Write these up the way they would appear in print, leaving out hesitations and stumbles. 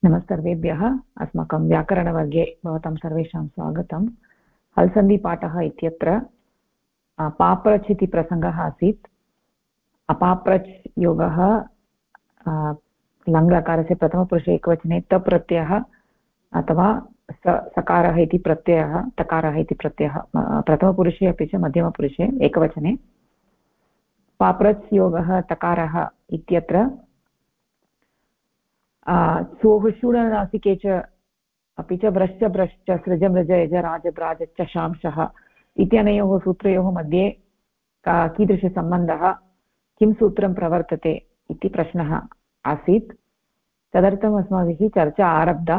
नमस्सर्वेभ्यः। अस्माकं व्याकरणवर्गे भवतां सर्वेषां स्वागतम्। हल्सन्धिपाठः इत्यत्र पाप्रच् इति प्रसङ्गः आसीत्। अपाप्रच् योगः लङ्लकारस्य प्रथमपुरुषे एकवचने तप्रत्ययः अथवा सकारः इति प्रत्ययः, तकारः इति प्रत्ययः प्रथमपुरुषे अपि च मध्यमपुरुषे एकवचने। पाप्रच् योगः तकारः इत्यत्र सोः शूडनासिके च अपि च व्रश्च भ्रश्च सृज मृज यज राज ब्राज चशांशः इत्यनयोः सूत्रयोः मध्ये कीदृशसम्बन्धः, किं सूत्रं प्रवर्तते इति प्रश्नः आसीत्। तदर्थम् अस्माभिः चर्चा आरब्धा।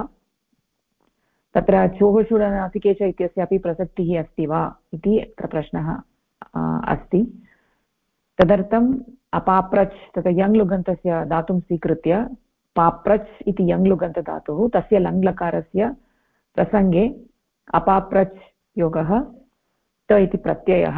तत्र चोः शूडनासिके च इत्यस्यापि प्रसक्तिः अस्ति वा इति प्रश्नः अस्ति। तदर्थम् अपाप्रच् तत्र यङ् लुगन्तस्य धातुं स्वीकृत्य पाप्रच् इति यङ् लुगन्तधातुः, तस्य लङ्लकारस्य प्रसङ्गे अपाप्रच् योगः त इति प्रत्ययः।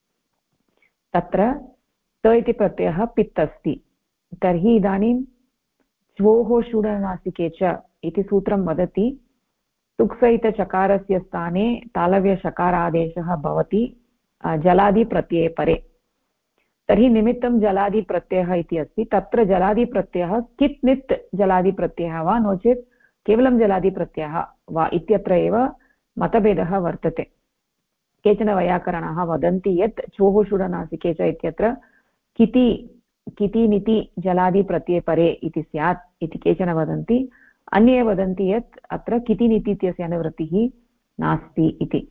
तत्र त इति प्रत्ययः पित् अस्ति। तर्हि इदानीं च्वोः शूडनासिके च इति सूत्रं वदति तुक्सहितचकारस्य स्थाने तालव्यषकारादेशः भवति जलादिप्रत्यये परे। तर्हि निमित्तं जलादिप्रत्ययः इति अस्ति। तत्र जलादिप्रत्ययः कित् नित् जलादिप्रत्ययः वा नो चेत् केवलं जलादिप्रत्ययः वा इत्यत्र एव मतभेदः वर्तते। केचन वैयाकरणाः वदन्ति यत् चोः शूडनासिके च इत्यत्र किति निति जलादिप्रत्यये परे इति स्यात् इति केचन वदन्ति। अन्ये वदन्ति यत् अत्र किति निति इत्यस्य अनुवृत्तिः नास्ति इति।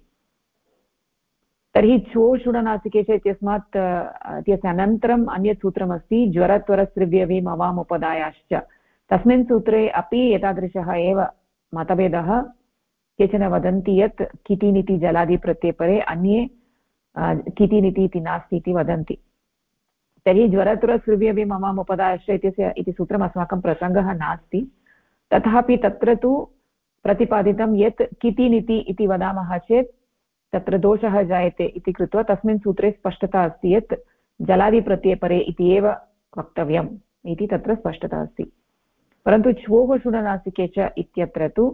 तर्हि चो शूडनासिके च इत्यस्मात् इत्यस्य अनन्तरम् अन्यत् सूत्रमस्ति ज्वरत्वरस्त्रिव्यवीम् अवामुपदायाश्च। तस्मिन् सूत्रे अपि एतादृशः एव मतभेदः। केचन वदन्ति यत् किति निति जलादिप्रत्यये परे, अन्ये किति निति इति नास्ति इति वदन्ति। तर्हि ज्वरत्वरस्त्रिव्यवीम् अवामुपदायाश्च इति सूत्रम् अस्माकं प्रसङ्गः नास्ति। तथापि तत्र तु प्रतिपादितं यत् किति निति इति वदामः चेत् तत्र दोषः जायते इति कृत्वा तस्मिन् सूत्रे स्पष्टता अस्ति यत् जलादिप्रत्यये परे इति एव वक्तव्यम् इति तत्र स्पष्टता अस्ति। परन्तु च्वोः शूडनासिके च इत्यत्र तु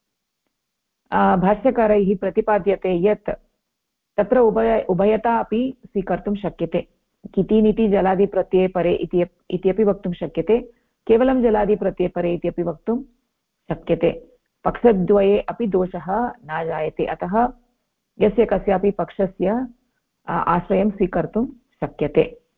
भाष्यकारैः प्रतिपाद्यते यत् तत्र उभयता अपि स्वीकर्तुं शक्यते। किति निति जलादिप्रत्यये परे इत्यपि वक्तुं शक्यते, केवलं जलादिप्रत्यये परे इत्यपि वक्तुं शक्यते। पक्षद्वये अपि दोषः न जायते। अतः यस्य कस्यापि पक्षस्य आश्रयं स्वीकर्तुं शक्यते।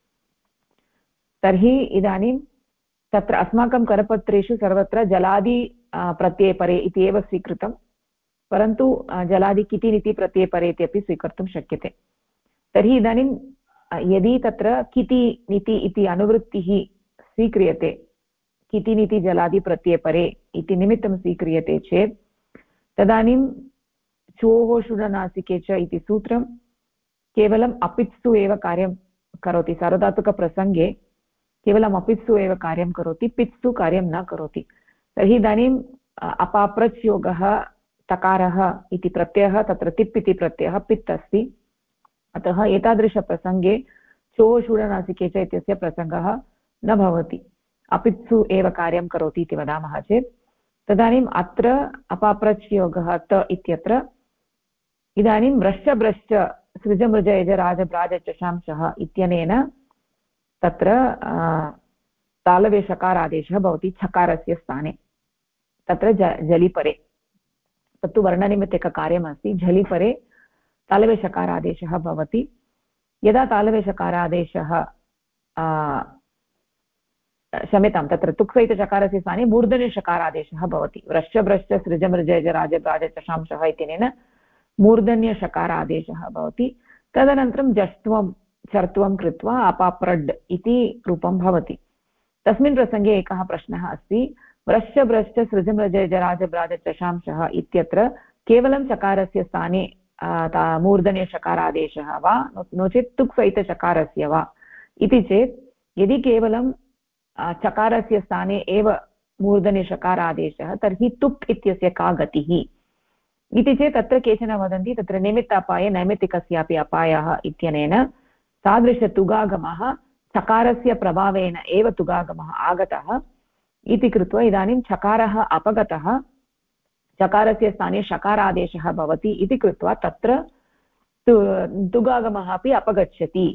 तर्हि इदानीं तत्र अस्माकं करपत्रेषु सर्वत्र जलादि प्रत्यये परे इति एव स्वीकृतं, परन्तु जलादि किति निति प्रत्यये परे इत्यपि स्वीकर्तुं शक्यते। तर्हि इदानीं यदि तत्र किति निति इति अनुवृत्तिः स्वीक्रियते, किति निति जलादि प्रत्यये परे इति निमित्तं स्वीक्रियते चेत् तदानीं चोः शूडनासिके च इति सूत्रं केवलम् अपित्सु एव कार्यं करोति। सार्वधातुकप्रसङ्गे केवलम् अपित्सु एव कार्यं करोति, पित्सु कार्यं न करोति। तर्हि इदानीम् अपाप्रच् योगः तकारः इति प्रत्ययः, तत्र तिप् इति प्रत्ययः पित् अस्ति। अतः एतादृशप्रसङ्गे चोः शूडनासिके च इत्यस्य प्रसङ्गः न भवति। अपित्सु एव कार्यं करोति इति वदामः चेत् तदानीम् अत्र अपाप्रच् योगः त इत्यत्र इदानीं व्रश्च भ्रश्च सृजमृज यज राज ब्राज चशांशः इत्यनेन तत्र तालव्यषकारादेशः भवति छकारस्य स्थाने। तत्र जलिपरे तत्तु वर्णनिमित्तककार्यमस्ति। झलिपरे तालव्यषकारादेशः भवति। यदा तालव्यषकारादेशः क्षम्यतां, तत्र तुक्सहितचकारस्य स्थाने मूर्धन्यषकारादेशः भवति। व्रश्च भ्रश्च सृजमृज यज राज ब्राज चशांशः इत्यनेन मूर्धन्यषकारादेशः भवति। तदनन्तरं जष्ट्वं चर्त्वं कृत्वा अपाप्रड् इति रूपं भवति। तस्मिन् प्रसङ्गे एकः प्रश्नः अस्ति। व्रश्च भ्रश्च सृजमृज यज राज ब्राज चशांशः इत्यत्र केवलं चकारस्य स्थाने मूर्धन्यषकारादेशः वा नो चेत् तुक्सहितचकारस्य वा इति चेत् यदि केवलं चकारस्य स्थाने एव मूर्धन्यषकारादेशः तर्हि तुक् इत्यस्य का गतिः इति चेत् तत्र केचन वदन्ति तत्र निमित्तापाये नैमित्तिकस्यापि अपायः इत्यनेन तादृशतुगागमः चकारस्य प्रभावेन एव तुगागमः आगतः इति कृत्वा इदानीं चकारः अपगतः, चकारस्य स्थाने शकारादेशः भवति इति कृत्वा तत्र तुगागमः अपि अपगच्छति,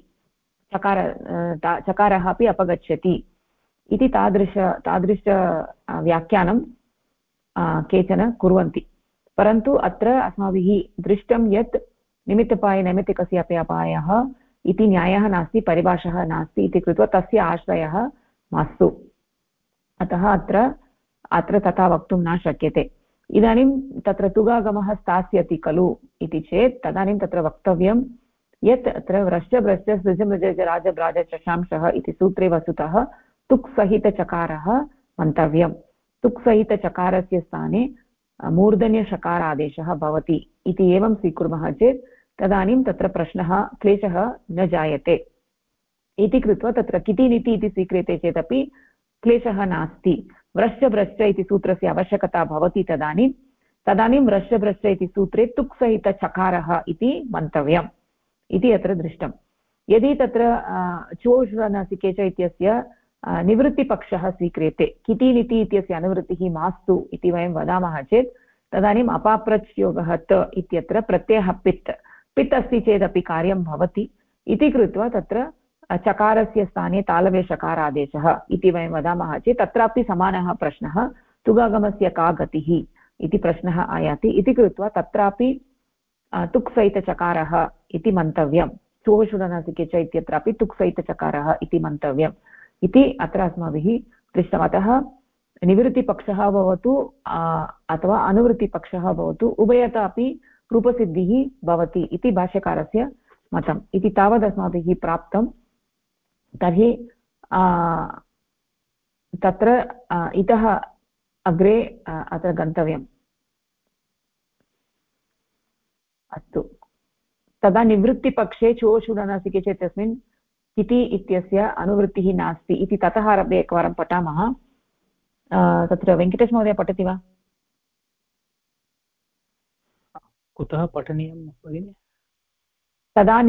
चकारः अपि अपगच्छति इति तादृश व्याख्यानं केचन कुर्वन्ति। परन्तु अत्र अस्माभिः दृष्टं यत् निमित्तपाये नैमित्तिकस्य अपि अपायः इति न्यायः नास्ति, परिभाषः नास्ति इति कृत्वा तस्य आश्रयः मास्तु। अतः अत्र तथा वक्तुं न शक्यते। इदानीं तत्र तुगागमः स्थास्यति खलु इति चेत् तदानीं तत्र वक्तव्यं यत् अत्र व्रश्च सृजमृज राजभ्राज चशांशः इति सूत्रे वस्तुतः तुक् सहितचकारः मन्तव्यं। तुक् सहितचकारस्य स्थाने मूर्धन्यषकारादेशः भवति इति एवं स्वीकुर्मः चेत् तदानीं तत्र प्रश्नः क्लेशः न जायते इति कृत्वा तत्र कितिनिति इति स्वीक्रियते चेदपि क्लेशः नास्ति। व्रश्च इति सूत्रस्य आवश्यकता भवति तदानीं व्रश्च इति सूत्रे तुक् सहितचकारः इति मन्तव्यम् इति अत्र दृष्टं। यदि तत्र चोषणसिके च इत्यस्य निवृत्तिपक्षः स्वीक्रियते, कितिनिति इत्यस्य अनुवृत्तिः मास्तु इति वयं वदामः चेत् तदानीम् अपाप्रच्योगः त इत्यत्र प्रत्ययः पित् अस्ति चेदपि कार्यं भवति इति कृत्वा तत्र चकारस्य स्थाने तालव्यषकारादेशः इति वयं वदामः चेत् तत्रापि समानः प्रश्नः, तुगागमस्य का गतिः इति प्रश्नः आयाति इति कृत्वा तत्रापि तुक्सहितचकारः इति मन्तव्यं। चोषुडनसिके च इत्यत्रापि तुक्सहितचकारः इति मन्तव्यम् इति अत्र अस्माभिः दृष्टम्। अतः निवृत्तिपक्षः भवतु अथवा अनुवृत्तिपक्षः भवतु, उभयता अपि रूपसिद्धिः भवति इति भाष्यकारस्य मतम् इति तावद् अस्माभिः प्राप्तं। तर्हि तत्र इतः अग्रे अत्र गन्तव्यम्। अस्तु, तदा निवृत्तिपक्षे चोषुडनसिके चेत् तस्मिन् किति इत्यस्य अनुवृत्तिः नास्ति इति ततः आरभ्य एकवारं पठामः। तत्र वेङ्कटेश महोदय पठति वा? कुतः पठनीयं भगिनि? तदा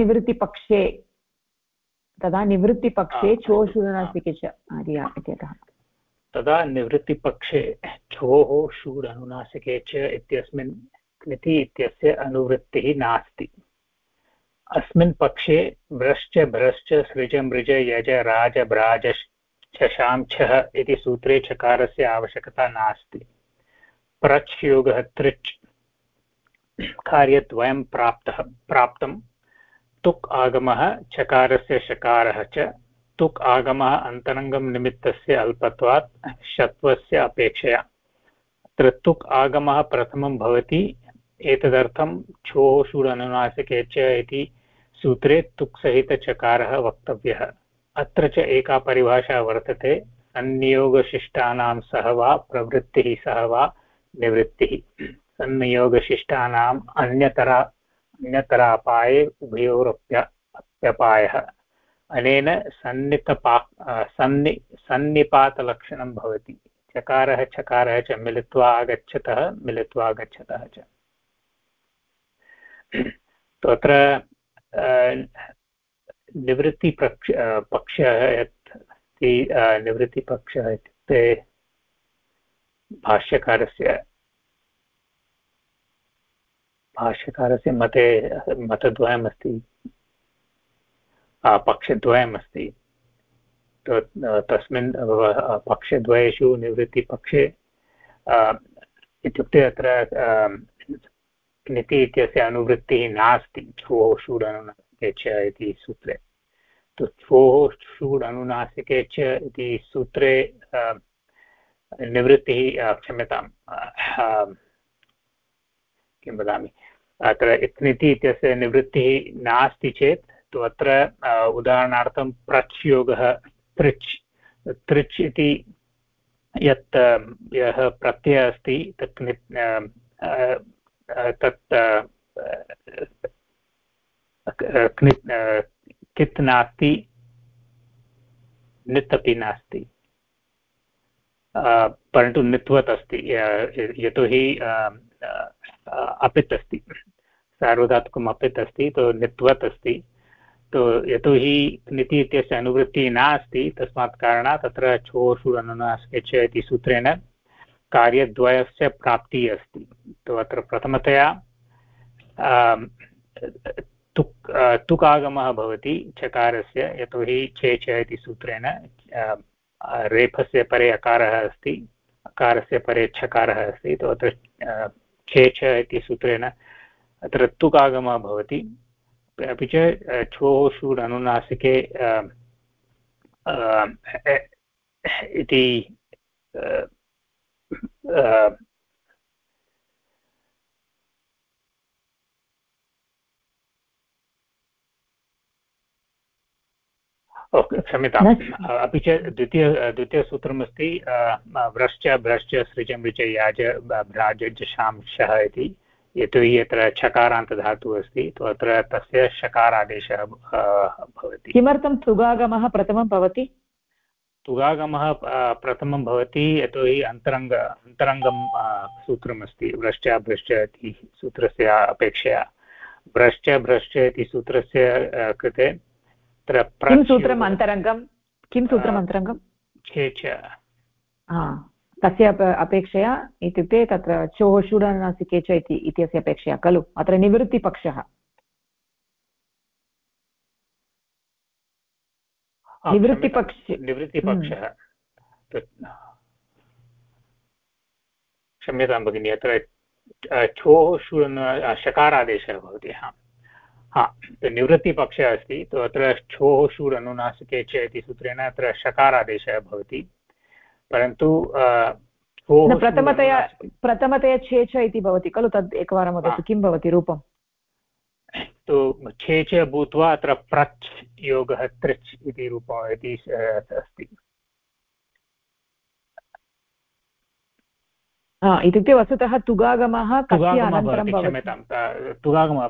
निवृत्तिपक्षे चोषुडनसिके च इत्यतः। तदा निवृत्तिपक्षे छोः षूडनुनासिके च इत्यस्मिन् क्निति इत्यस्य अनुवृत्तिः नास्ति। अस्मिन् पक्षे व्रश्च भ्रश्च सृज मृज यज राज भ्राज शशांशः इति सूत्रे चकारस्य आवश्यकता नास्ति। प्रच् योगः तृच् कार्यद्वयं प्राप्तं। तुक् आगमः चकारस्य शकारः च। तुक् आगमः अन्तरङ्गं निमित्तस्य अल्पत्वात् षत्वस्य अपेक्षया। अत्र तुक् आगमः प्रथमं भवति, एतदर्थं छोः षूडनुनासिके च इति सूत्रे तुक् सहितचकारः वक्तव्यः। अत्र च एका परिभाषा वर्तते, सन्नियोगशिष्टानां सह वा प्रवृत्तिः सह वा निवृत्तिः। सन्नियोगशिष्टानाम् अन्यतरापाये उभयोरप्यपायः। अनेन सन्निपातलक्षणं भवति। चकारः चकारः च मिलित्वा आगच्छतः च। तत्र निवृत्तिपक्षः यत् अस्ति, निवृत्तिपक्षः इत्युक्ते भाष्यकारस्य मतद्वयमस्ति, पक्षद्वयमस्ति। तस्मिन् पक्षद्वयेषु निवृत्तिपक्षे इत्युक्ते अत्र क्निति इत्यस्य अनुवृत्तिः नास्ति छोः षूडनुनासिके च इति सूत्रे। तो छोः षूडनुनासिके च इति सूत्रे निवृत्तिः, क्षम्यतां, किं वदामि, अत्र क्निति इत्यस्य निवृत्तिः नास्ति चेत् तु अत्र उदाहरणार्थं प्रच् योगः तृच् इति यत् यः प्रत्ययः अस्ति तत् कित् नास्ति, नित् अपि नास्ति, परन्तु नित्वत् अस्ति। यतोहि अपित् अस्ति, सार्वधातुकम् अपित् अस्ति, तो नित्वत् अस्ति। तो यतोहि नीति इत्यस्य अनुवृत्तिः नास्ति तस्मात् कारणात् तत्र छो षु अनुनासिके च इति सूत्रेण कार्यद्वयस्य प्राप्तिः अस्ति। तो अत्र प्रथमतया तुक् आगमः भवति चकारस्य, यतोहि छे च इति सूत्रेण रेफस्य परे अकारः अस्ति, अकारस्य परे छकारः अस्ति। तो अत्र छे च इति सूत्रेण अत्र तुक् आगमः भवति। अपि च छो षु अनुनासिके इति क्षम्यताम्। अपि च द्वितीयसूत्रमस्ति व्रश्च भ्रश्च सृजं ऋच याज भ्राज जशांशः इति। यतोहि अत्र छकारान्तधातुः अस्ति, तो अत्र तस्य शकारादेशः भवति। किमर्थं तुगागमः प्रथमं भवति? तुगागमः प्रथमं भवति यतोहि अन्तरङ्गं सूत्रमस्ति व्रश्च भ्रश्च इति सूत्रस्य अपेक्षया। व्रश्च भ्रश्च इति सूत्रस्य कृते किं सूत्रम् अन्तरङ्गं? किं सूत्रम् अन्तरङ्गं? छे च। तस्य अपेक्षया इत्युक्ते तत्र चोः षुडनुनासिके च इत्यस्य अपेक्षया खलु? अत्र निवृत्तिपक्षः निवृत्तिपक्षः क्षम्यतां भगिनि, अत्र छोः षु शकारादेशः भवति। तो निवृत्तिपक्षः अस्ति, तो अत्र छोः षुर् अनुनासिके च इति सूत्रेण अत्र शकारादेशः भवति। परन्तु प्रथमतया छे च इति भवति खलु? तद् एकवारं वदतु, किं भवति रूपं? तो छे च भूत्वा अत्र प्रच् योगः त्रिच् इति रूपम् इति अस्ति। इत्युक्ते वस्तुतः तुगागमः कस्य अनन्तरं भवति? क्षम्यतां, तुगागमः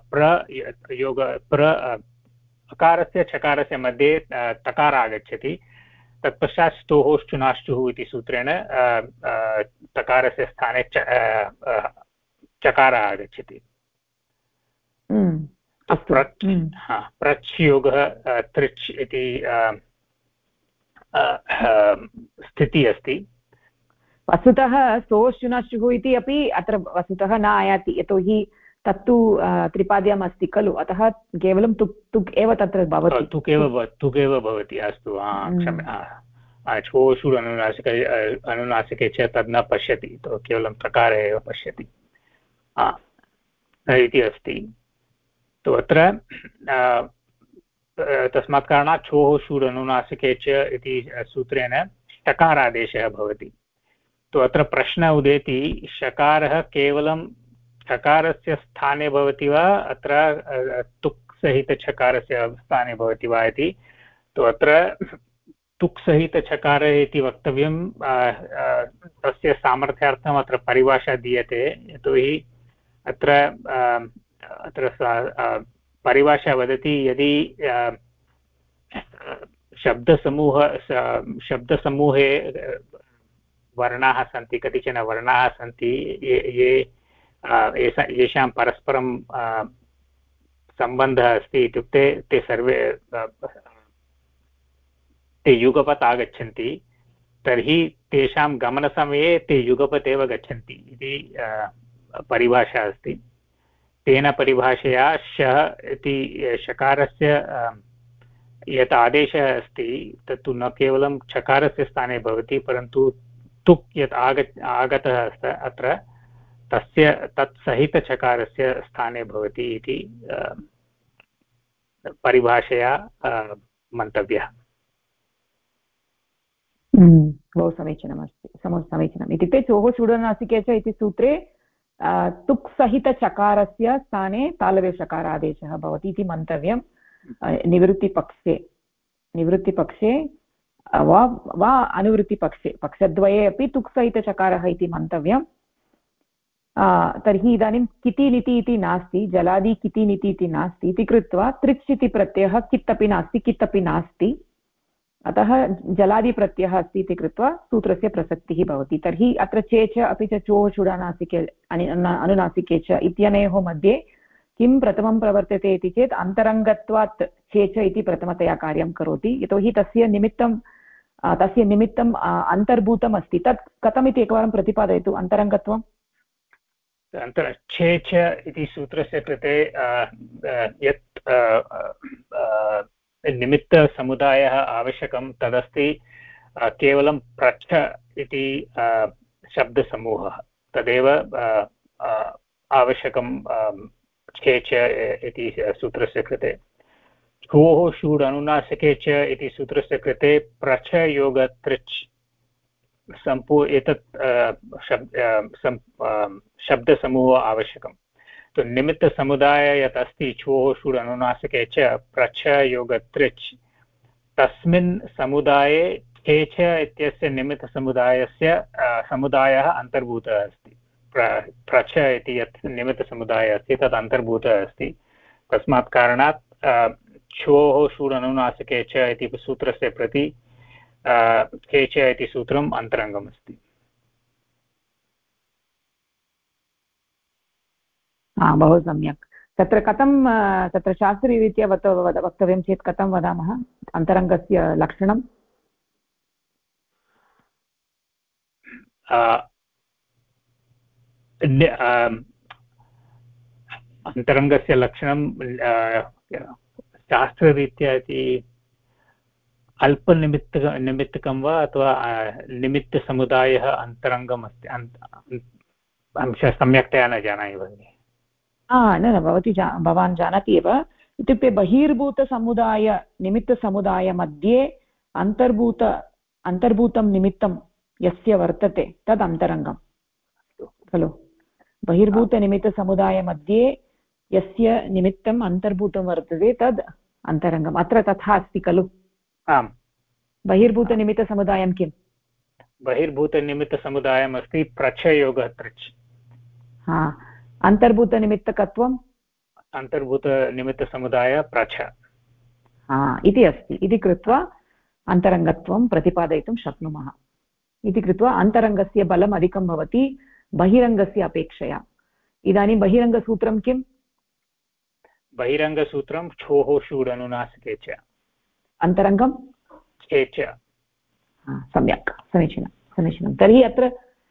अकारस्य छकारस्य मध्ये तकार आगच्छति, तत्पश्चात् स्तोः श्चुनाश्चुः इति सूत्रेण तकारस्य स्थाने चकारः आगच्छति। प्रच् योगः त्रिच् इति स्थितिः अस्ति। वस्तुतः सोश्चुनाश्चुः इति अपि अत्र वस्तुतः न आयाति, यतोहि तत्तु त्रिपाद्यम् अस्ति खलु, अतः केवलं तुक् एव तत्र भवति। तुक् एव भवति। अस्तु, क्षम्यतां। छो षु अनुनासिके च तद् न पश्यति, तो केवलं प्रकारे एव पश्यति इति अस्ति। तो अत्र तस्मात् कारणात् छोः षु अनुनासिके च इति सूत्रेण षकारादेशः भवति। तो अत्र प्रश्नः उदेति, शकारः केवलं छकारस्य स्थाने भवति वा अत्र तुक् सहितछकारस्य स्थाने भवति वा इति। तो अत्र तुक् सहितछकारः इति वक्तव्यं, तस्य सामर्थ्यार्थम् अत्र परिभाषा दीयते। यतोहि अत्र परिभाषा वदति, यदि शब्दसमूहे वर्णाः सन्ति, कतिचन वर्णाः सन्ति येषां परस्परं सम्बन्धः अस्ति, इत्युक्ते ते सर्वे ते युगपत् आगच्छन्ति, तर्हि तेषां गमनसमये ते युगपत् एव गच्छन्ति इति परिभाषा अस्ति। तेन परिभाषया शः इति शकारस्य यत् आदेशः अस्ति तत्तु न केवलं छकारस्य स्थाने भवति, परन्तु तुक् यत् आगतः अस्ति अत्र तस्य तत्सहितछकारस्य स्थाने भवति इति परिभाषया मन्तव्यः। बहु समीचीनमस्ति, समीचीनम्। इत्युक्ते चोः षुडनुनासिके च इति सूत्रे तुक् सहितचकारस्य स्थाने तालव्यषकारादेशः भवति इति मन्तव्यं। निवृत्तिपक्षे वा अनुवृत्तिपक्षे, पक्षद्वये अपि तुक् सहितचकारः इति मन्तव्यं। तर्हि इदानीं किति निति इति नास्ति, जलादि किति निति इति नास्ति इति कृत्वा त्रिच् इति प्रत्ययः कित् अपि नास्ति, कित् अपि नास्ति, अतः जलादिप्रत्ययः अस्ति इति कृत्वा सूत्रस्य प्रसक्तिः भवति। तर्हि अत्र चे च अपि च चोः षुडनुनासिके अनुनासिके च इत्यनयोः मध्ये किं प्रथमं प्रवर्तते इति चेत् अन्तरङ्गत्वात् चेच इति प्रथमतया कार्यं करोति, यतोहि तस्य निमित्तं अन्तर्भूतम् अस्ति। तत् कथमिति एकवारं प्रतिपादयतु अन्तरङ्गत्वं। छेच इति सूत्रस्य कृते यत् निमित्तसमुदायः आवश्यकं तदस्ति केवलं प्रच्छ इति शब्दसमूहः, तदेव आवश्यकं छेच इति सूत्रस्य कृते। छोः षूड् अनुनासिके च इति सूत्रस्य कृते प्रच्छ योगतृच् एतत् शब्दसमूहः आवश्यकं। तो निमित्तसमुदाय यत् अस्ति छोः षूड् अनुनासिके च प्रच्छ योगतृच्, तस्मिन् समुदाये छेच इत्यस्य निमित्तसमुदायस्य समुदायः अन्तर्भूतः अस्ति। प्रच्छ इति यत् निमित्तसमुदायः अस्ति तत् अन्तर्भूतः अस्ति। तस्मात् कारणात् छोः षूड् अनुनासिके च इति सूत्रस्य प्रति छेच इति सूत्रम् अन्तरङ्गमस्ति। बहु सम्यक्। तत्र कथं तत्र शास्त्रीयरीत्या वक्तव्यं चेत् कथं वदामः अन्तरङ्गस्य लक्षणम्? अन्तरङ्गस्य लक्षणं शास्त्ररीत्या इति निमित्तकं वा अथवा निमित्तसमुदायः अन्तरङ्गम् अस्ति? अहं सम्यक्तया न जानामि भगिनि। न भवान् जानाति एव, इत्युक्ते बहिर्भूतसमुदाय निमित्तसमुदायमध्ये अन्तर्भूतं निमित्तं यस्य वर्तते तद् अन्तरङ्गं खलु। बहिर्भूतनिमित्तसमुदायमध्ये यस्य निमित्तम् अन्तर्भूतं वर्तते तद् अन्तरङ्गम्। अत्र तथा अस्ति खलु। आम्। बहिर्भूतनिमित्तसमुदायं किम्? बहिर्भूतनिमित्तसमुदायम् अस्ति प्रच्छ योगः तृच्। अन्तर्भूतनिमित्तकत्वम् अन्तर्भूतनिमित्तसमुदाय प्रच्छ इति अस्ति इति कृत्वा अन्तरङ्गत्वं प्रतिपादयितुं शक्नुमः। इति कृत्वा अन्तरङ्गस्य बलम् अधिकं भवति बहिरङ्गस्य अपेक्षया। इदानीं बहिरङ्गसूत्रं किम्? बहिरङ्गसूत्रं छोः षूड् अनुनासिके च, अन्तरङ्गं छेच। सम्यक्, समीचीनं। तर्हि अत्र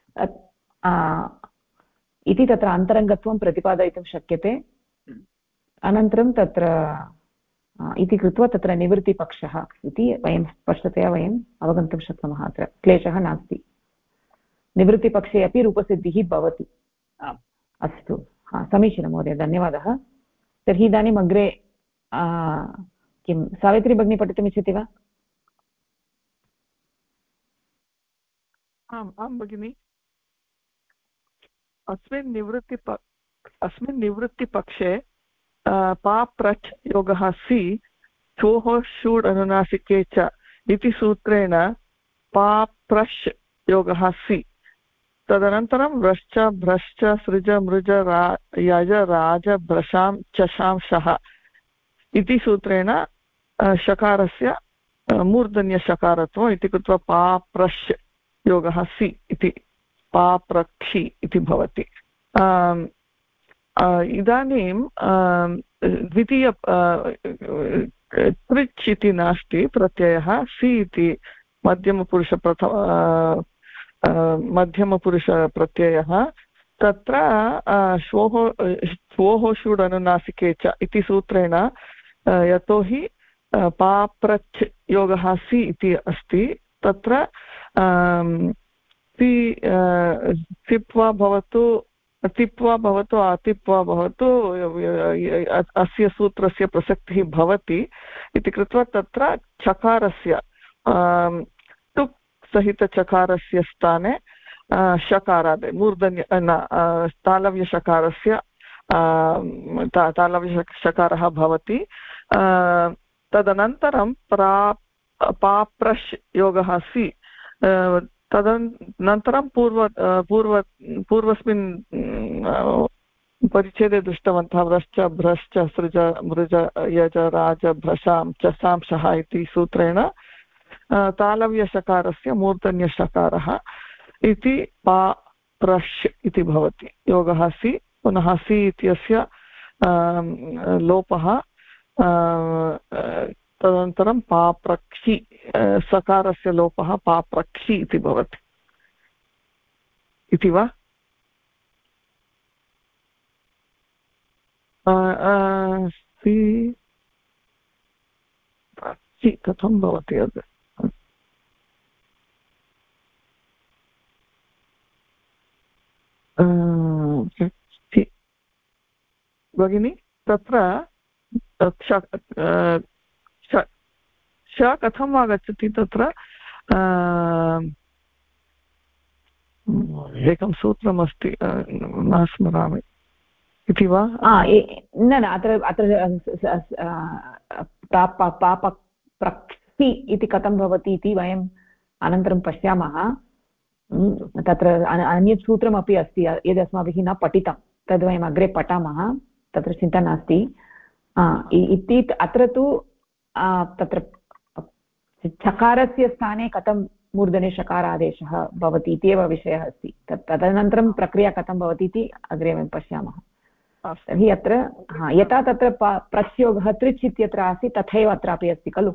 इति तत्र अन्तरङ्गत्वं प्रतिपादयितुं शक्यते। अनन्तरं तत्र इति कृत्वा तत्र निवृत्तिपक्षः इति वयं स्पष्टतया वयम् अवगन्तुं शक्नुमः। अत्र क्लेशः नास्ति, निवृत्तिपक्षे अपि रूपसिद्धिः भवति। अस्तु, समीचीनं महोदय, धन्यवादः। तर्हि इदानीम् अग्रे किं सावित्री भगिनी पठितुमिच्छति वा? आं भगिनि। अस्मिन् निवृत्तिपक्षे पाप्रच् योगः सि छोः षूड् अनुनासिके च इति सूत्रेण पाप्रश् योगः सि। तदनन्तरं व्रश्च भ्रश्च सृज मृज यज राज भ्रशां चशां शः इति सूत्रेण शकारस्य मूर्धन्यशकारत्वम् इति कृत्वा पाप्रश् योगः सि इति पाप्रक्षि इति भवति। इदानीं द्वितीय तृच् इति नास्ति प्रत्ययः, सि इति मध्यमपुरुषप्रत्ययः। तत्र श्वोः षूड् अनुनासिके च इति सूत्रेण यतोहि पाप्रच् योगः सि इति अस्ति, तत्र सिप् वा भवतु तिप् वा भवतु आतिप् वा भवतु अस्य सूत्रस्य प्रसक्तिः भवति। इति कृत्वा तत्र चकारस्य टुक् सहितचकारस्य स्थाने शकारादि मूर्धन्य तालव्यशकारस्य तालव्यशकारः भवति। तदनन्तरं पाप्रश् योगः सि। तदनन्तरं पूर्वस्मिन् परिच्छेदे दृष्टवन्तः व्रश्च भ्रश्च सृज मृज यज राज भ्रशां चसां शः इति सूत्रेण तालव्यशकारस्य मूर्धन्यशकारः इति पाप्रश् इति भवति। योगः सि, पुनः सि इत्यस्य लोपः तदनन्तरं पाप्रक्षि सकारस्य लोपः पाप्रक्षि इति भवति इति वा कथं भवति अद् भगिनि तत्र श कथम् आगच्छति तत्र एकं सूत्रमस्ति न स्मरामि इति वा न अत्र पापप्रक्षि इति कथं भवति इति वयम् अनन्तरं पश्यामः तत्र अन्यत् सूत्रमपि अस्ति यद् अस्माभिः न पठितं तद् वयम् अग्रे पठामः तत्र चिन्ता नास्ति इति अत्र तु तत्र चकारस्य स्थाने कथं मूर्धने शकारादेशः भवति इत्येव विषयः अस्ति तदनन्तरं प्रक्रिया कथं भवति इति अग्रे वयं पश्यामः तर्हि अत्र यथा तत्र प्रत्योगः तृच् इत्यत्र आसीत् तथैव अत्रापि अस्ति खलु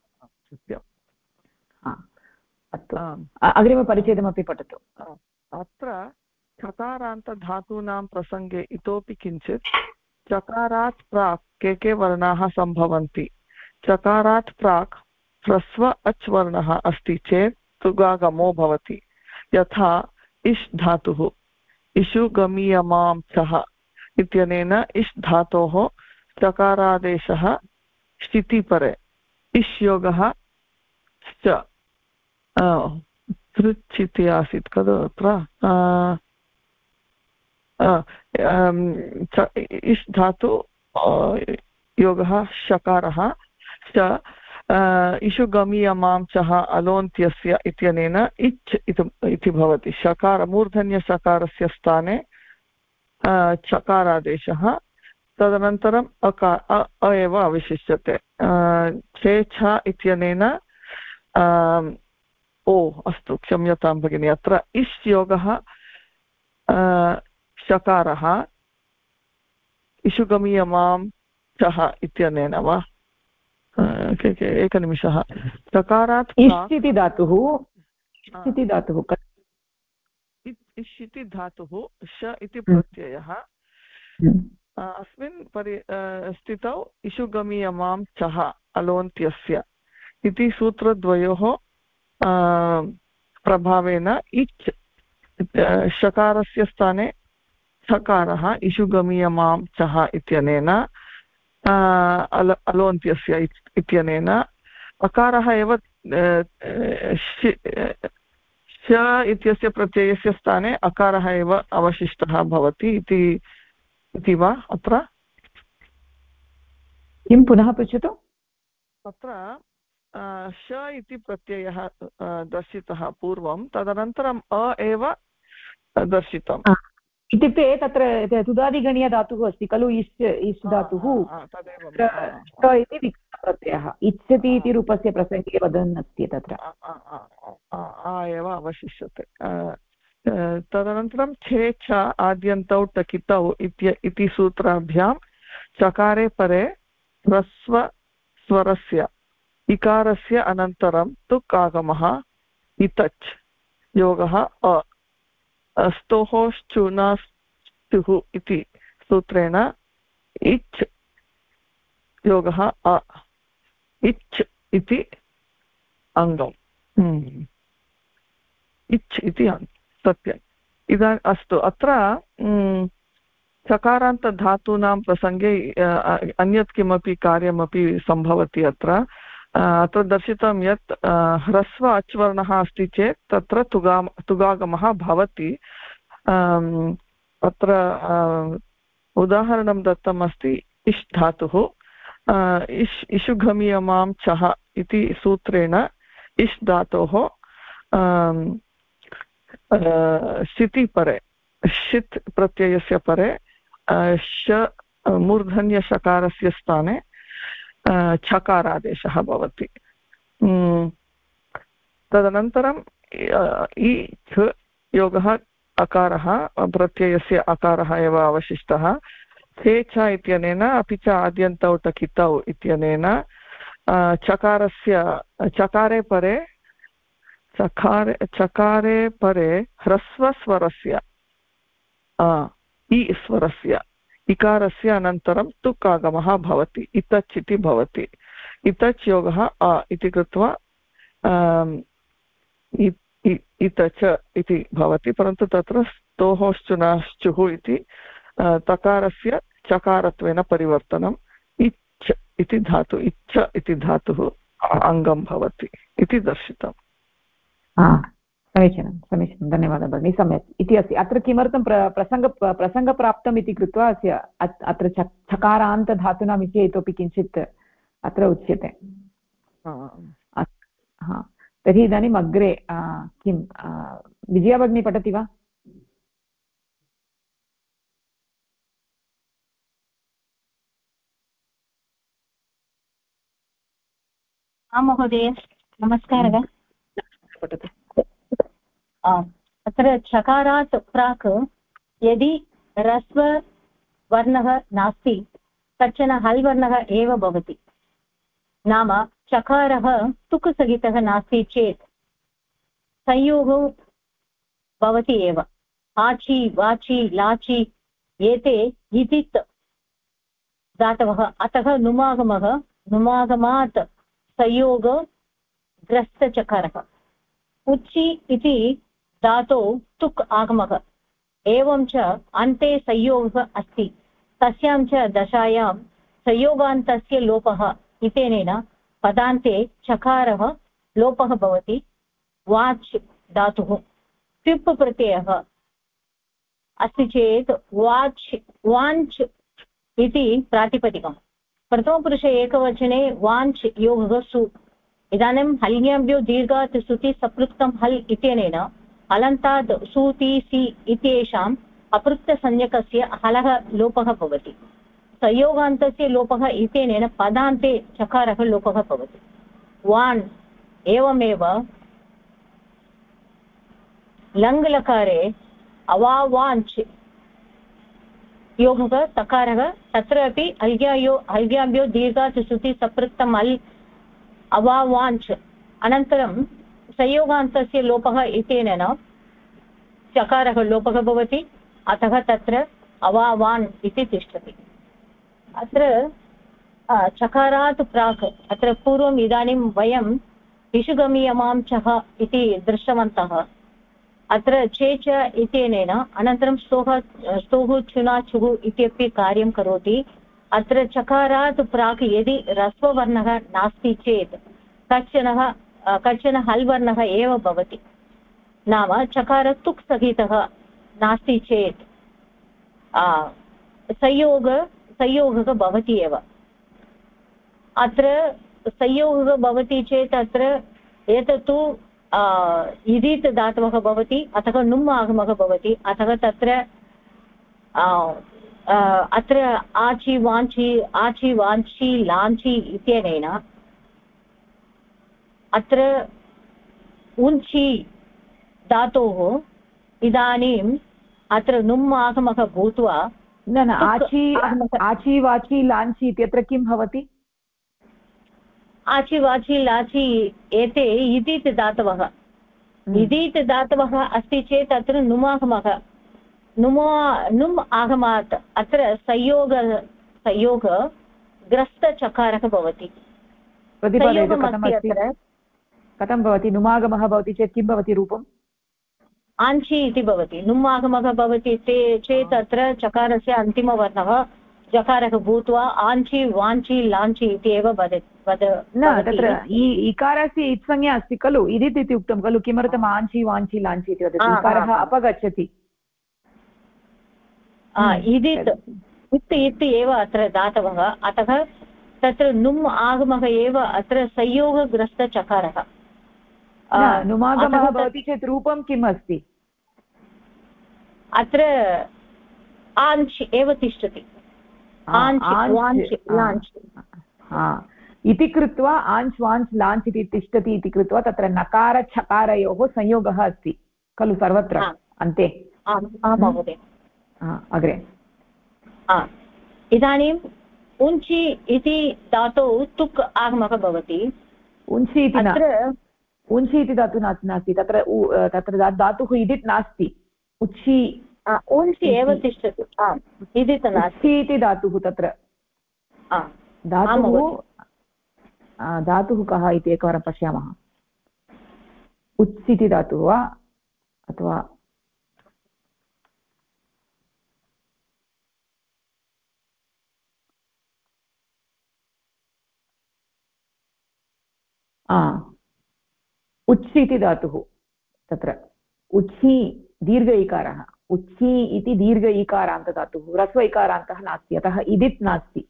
अस्तु अग्रिमपरिच्छेदमपि पठतु अत्र चकारान्तधातूनां प्रसङ्गे इतोपि किञ्चित् चकारात् प्राक् के वर्णाः सम्भवन्ति चकारात् प्राक् ह्रस्व अच् वर्णः अस्ति चेत् तुगागमो भवति यथा इष् धातुः इषु गमीयमां चः इत्यनेन इष् धातोः चकारादेशः स्थितिपरे इष् योगः च तृच् इति आसीत् खलु अत्र इष् धातु योगः शकारः च इषु गमीयमां चः अलोन्त्यस्य इत्यनेन इच् इति भवति शकार मूर्धन्यशकारस्य स्थाने चकारादेशः तदनन्तरम् एव अवशिष्यते छे छ इत्यनेन अस्तु क्षम्यतां भगिनि अत्र इष् योगः शकारः इषुगमीयमां चः इत्यनेन वा एकनिमिषः चकारात् इष् इति धातुः इष् इति धातुः श इति प्रत्ययः अस्मिन् स्थितौ इषुगमीयमां चः अलोन्त्यस्य इति सूत्रद्वयोः प्रभावेन इच् शकारस्य स्थाने छकारः इषुगमीयमां चः इत्यनेन अलोन्त्यस्य इत्यनेन अकारः एव श इत्यस्य प्रत्ययस्य स्थाने अकारः एव अवशिष्टः भवति इति वा अत्र किं पुनः पृच्छतु तत्र श इति प्रत्ययः दर्शितः पूर्वं तदनन्तरम् एव दर्शितम् इत्युक्ते तत्र तुदादिगणीयधातुः अस्ति खलु इष् धातुः इति विकरणप्रत्ययः इच्छति इति रूपस्य प्रसङ्गे वदन् अस्ति तत्र एव अवशिष्यते तदनन्तरं छे छ आद्यन्तौ टकितौ इति सूत्राभ्यां चकारे परे ह्रस्व स्वरस्य इकारस्य अनन्तरं तुक् आगमः इतच् योगः स्तोः श्चुनास्तुः इति सूत्रेण इच् योगः इच् इति अङ्गम् इच् इति सत्यम् इदानीम् अस्तु अत्र चकारान्तधातूनां प्रसङ्गे अन्यत् किमपि कार्यमपि सम्भवति अत्र दर्शितं यत् ह्रस्व अच्वर्णः अस्ति चेत् तत्र तुगागमः भवति अत्र उदाहरणं दत्तम् अस्ति इष् धातुः इषुगमीयमां चः इति सूत्रेण इष् धातोः स्थितिपरे षित् प्रत्ययस्य परे श मूर्धन्यशकारस्य स्थाने छकारादेशः भवति तदनन्तरं इ योगः अकारः प्रत्ययस्य अकारः एव अवशिष्टः चे च इत्यनेन अपि च आद्यन्तौ टकितौ इत्यनेन चकारे परे ह्रस्वस्वरस्य इ स्वरस्य इकारस्य अनन्तरं तुक् आगमः भवति, इतच् इति भवति। इतच् योगः अ इति कृत्वा इतच इति भवति, परन्तु तत्र स्तोहोश्चुनाश्चुः इति तकारस्य चकारत्वेन परिवर्तनम्। इच्छ इति धातु, इच्छ इति धातुः अङ्गं भवति इति दर्शितम्। समीचीनं समीचीनं, धन्यवादः भगिनी, सम्यक् इति अस्ति। अत्र किमर्थं प्रसङ्गप्राप्तम् इति कृत्वा अस्य अत्र चकारान्तधातूनां विषये इतोपि किञ्चित् अत्र उच्यते। तर्हि इदानीम् अग्रे किं विजया भगिनी पठति वा? आं महोदय, नमस्कारः। पठतु। अत्र चकारात् प्राक् यदि ह्रस्ववर्णः नास्ति, कश्चन हल् वर्णः एव भवति, नाम चकारः तुक् सहितः नास्ति चेत् संयोगो भवति एव। आचि वाचि लाचि एते इदित् धातवः, अतः नुमागमात् संयोग ग्रस्तचकारः। उच्चि इति धातौ तुक् आगमः, एवं च अन्ते संयोगः अस्ति। तस्यां च दशायां संयोगान्तस्य लोपः इत्यनेन पदान्ते चकारः लोपः भवति। वाच् धातुः पिप् प्रत्ययः अस्ति चेत् वाञ्च् इति प्रातिपदिकम्। प्रथमपुरुषे एकवचने वाञ्च् योगः सु। इदानीं हल्याभ्यो दीर्घात् सुति सपृक्तं हल् इत्यनेन हलन्तात् सूति सि इत्येषाम् अपृक्तसंज्ञकस्य हलः लोपः भवति। संयोगान्तस्य लोपः इत्यनेन पदान्ते चकारः लोपः भवति। वान् एवमेव लङ्लकारे अवावाञ्च् योगः तकारः, तत्र अपि हल्याभ्यो दीर्घात् सुति सपृक्तं हल् अवावाञ्च्, अनन्तरं संयोगान्तस्य लोपः इत्यनेन चकारः लोपः भवति, अतः तत्र अवावान् इति तिष्ठति। अत्र चकारात् प्राक्, अत्र पूर्वम् इदानीं वयं इषुगमीयमां चः इति दृष्टवन्तः। अत्र चेच इत्यनेन अनन्तरं स्तोः चुनाचुः इत्यपि कार्यं करोति। अत्र चकारात् प्राक् यदि ह्रस्ववर्णः नास्ति चेत् कश्चन हल् वर्णः एव भवति, नाम चकार तुक् सहितः नास्ति चेत् संयोगः भवति एव। अत्र संयोगः भवति चेत् अत्र एतत्तु इदित् धातवः भवति, अतः नुम् आगमः भवति, अतः तत्र अत्र आचि वाञ्चि लाञ्चि इत्यनेन अत्र उञ्चि धातोः इदानीम् अत्र नुम् आगमः भूत्वा न आचि वाचि लाञ्चि इत्यत्र किं भवति? आचि वाचि लाचि एते इदित् धातवः। इदित् धातवः अस्ति चेत् अत्र नुमागमः, नुम् आगमात् अत्र संयोग ग्रस्तचकारः भवति। कथं भवति? नुमागमः भवति चेत् किं भवति रूपम्? आञ्चि इति भवति। नुम् आगमः भवति चेत् अत्र चकारस्य अन्तिमवर्णः जकारः भूत्वा आञ्चि वाञ्चि लाञ्चि इति एव न, तत्र इकारस्य इत्संज्ञा अस्ति खलु, इदित् इति उक्तं खलु, किमर्थम् आञ्चि वाञ्चि लाञ्चि इति वदति? इकारः अपगच्छति। इदित् इत् एव अत्र धातवः, अतः तत्र नुम् आगमः एव अत्र संयोगग्रस्तचकारः। नुमागमः भवति चेत् रूपं किम् अस्ति? अत्र आञ्च् एव तिष्ठति। इति कृत्वा आञ्च् वाञ्च् लाञ्च् इति तिष्ठति इति कृत्वा तत्र नकारछकारयोः संयोगः अस्ति खलु सर्वत्र अन्ते? महोदय। अग्रे इदानीम् उञ्चि इति धातौ तुक् आगमः भवति। उञ्चि इति अत्र उञ्चि इति धातु नास्ति तत्र तत्र धातुः इदित् नास्ति उच्चि उञ्चि एव तिष्ठति। आम् इदित् नास्ति इति धातुः तत्र धातुः कः इति एकवारं पश्यामः। उच् इति धातुः वा अथवा उच् इति धातुः तत्र उच्छि दीर्घ इकारः उच्छि इति दीर्घ इकारान्तधातुः ह्रस्व इकारान्तः नास्ति अतः इदित् नास्ति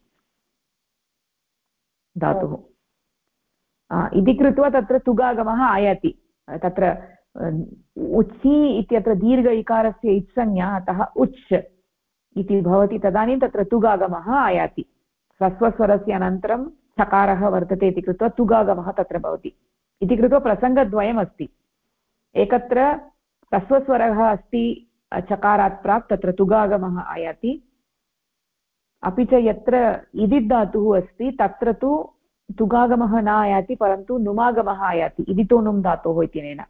धातुः। इति कृत्वा तत्र तुगागमः आयाति तत्र उच्छि इत्यत्र दीर्घ इकारस्य इत्संज्ञा अतः उच् इति भवति तदानीं तत्र तुगागमः आयाति ह्रस्वस्वरस्य अनन्तरं चकारः वर्तते इति कृत्वा तुगागमः तत्र भवति। इति कृत्वा प्रसङ्गद्वयमस्ति एकत्र ह्रस्वस्वरः अस्ति चकारात् प्राक् तत्र तुगागमः आयाति अपि च यत्र इदित् धातुः अस्ति तत्र तु तुगागमः न आयाति परन्तु नुमागमः आयाति इदितो नुम् धातोः इत्यनेन।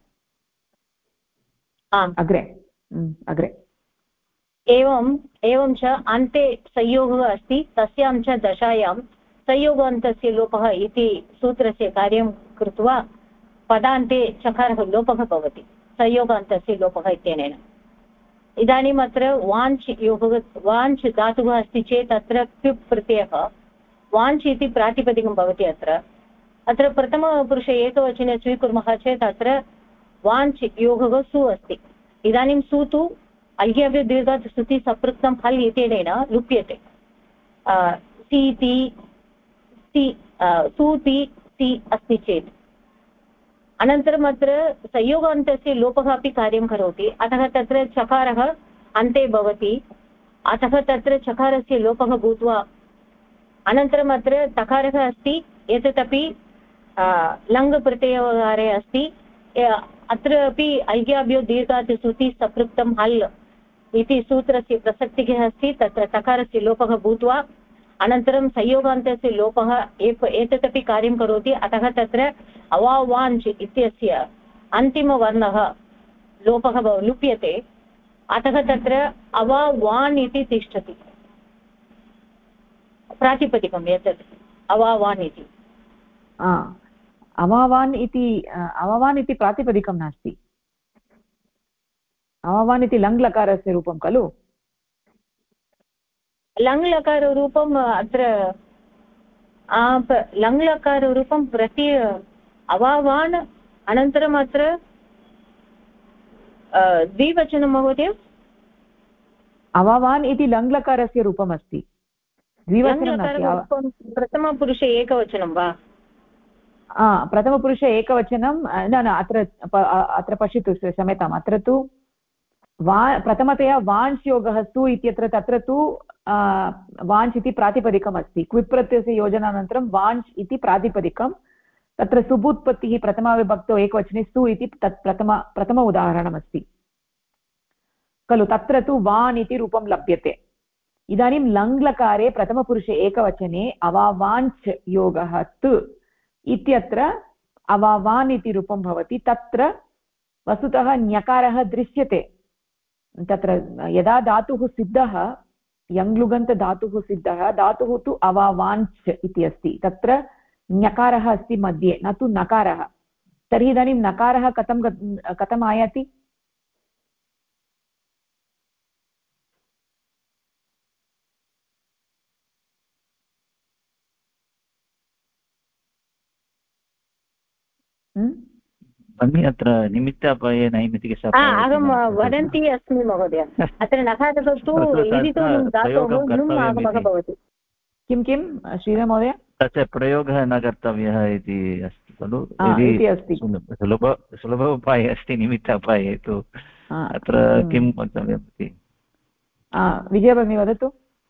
अग्रे अग्रे एवं च अन्ते संयोगः अस्ति तस्यां च दशायां संयोगान्तस्य लोपः इति सूत्रस्य कार्यं कृत्वा पदान्ते चकारः लोपः भवति संयोगान्तस्य लोपः इत्यनेन। इदानीम् अत्र वाञ्च् योगः वाञ्च् धातुः अस्ति चेत् अत्र क्युप् प्रत्ययः वाञ्च् इति प्रातिपदिकं भवति। अत्र प्रथमपुरुष एकवचने स्वीकुर्मः चेत् अत्र वाञ्च् योगः सु अस्ति। इदानीं सु तु अल्ग्याभ्यो दीर्घात् सुति सपृक्तं हल् इत्यनेन लुप्यते। सीति सूति ति अस्ति चेत् अनन्तरम् अत्र संयोगान्तस्य लोपः अपि कार्यं करोति अतः तत्र चकारः अन्ते भवति अतः तत्र चकारस्य लोपः भूत्वा अनन्तरम् अत्र तकारः अस्ति एतदपि लङ् प्रत्ययकारे अस्ति। अत्र अपि ऐक्याभ्यो दीर्घात् सुति सपृक्तं हल् इति सूत्रस्य प्रसक्तिः अस्ति तत्र तकारस्य लोपः भूत्वा अनन्तरं संयोगान्तस्य लोपः एतदपि कार्यं करोति अतः तत्र अवावाञ्च् इत्यस्य अन्तिमवर्णः लोपः लुप्यते अतः तत्र अवावान् इति तिष्ठति प्रातिपदिकम् एतत् अवावान् इति। अवावान् इति प्रातिपदिकं नास्ति अवावान् इति लङ् लकारस्य रूपं खलु। लङ् लकाररूपम् अत्र लङ् लकाररूपं प्रति अवावान् अनन्तरम् अत्र द्विवचनं महोदय अवावान् इति लङ् लकारस्य रूपम् अस्ति द्विवचनं प्रथमपुरुषे एकवचनं वा। प्रथमपुरुषे एकवचनं न अत्र पश्यतु क्षम्यताम् अत्र तु प्रथमतया वाञ्च् योगः सु इत्यत्र तत्र तु वाञ्च् इति प्रातिपदिकम् अस्ति क्विप् प्रत्ययस्य योजनानन्तरं वाञ्च् इति प्रातिपदिकं तत्र सुबुत्पत्तिः प्रथमाविभक्तौ एकवचने सु इति तत् प्रथम उदाहरणमस्ति खलु। तत्र तु वान् इति रूपं लभ्यते। इदानीं लङ् लकारे प्रथमपुरुषे एकवचने अवावाञ्च् योगः तु इत्यत्र अवावान् इति रूपं भवति। तत्र वस्तुतः ञकारः दृश्यते तत्र यदा धातुः सिद्धः यङ्लुगन्तधातुः सिद्धः धातुः तु अवावाञ्च् इति अस्ति तत्र ञकारः अस्ति मध्ये न तु नकारः। तर्हि इदानीं नकारः कथम् आयाति भगिनी अत्र निमित्तापाये नैमित्तिक अहं वदन्ती अस्मि महोदय अत्र नकारः तु आगमः भवति। किं श्रीराम महोदय तस्य प्रयोगः न कर्तव्यः इति अस्ति खलु। अस्ति सुलभ उपाये अस्ति निमित्तापाये तु अत्र किं वक्तव्यम् इति। विजयभगिनी वदतु।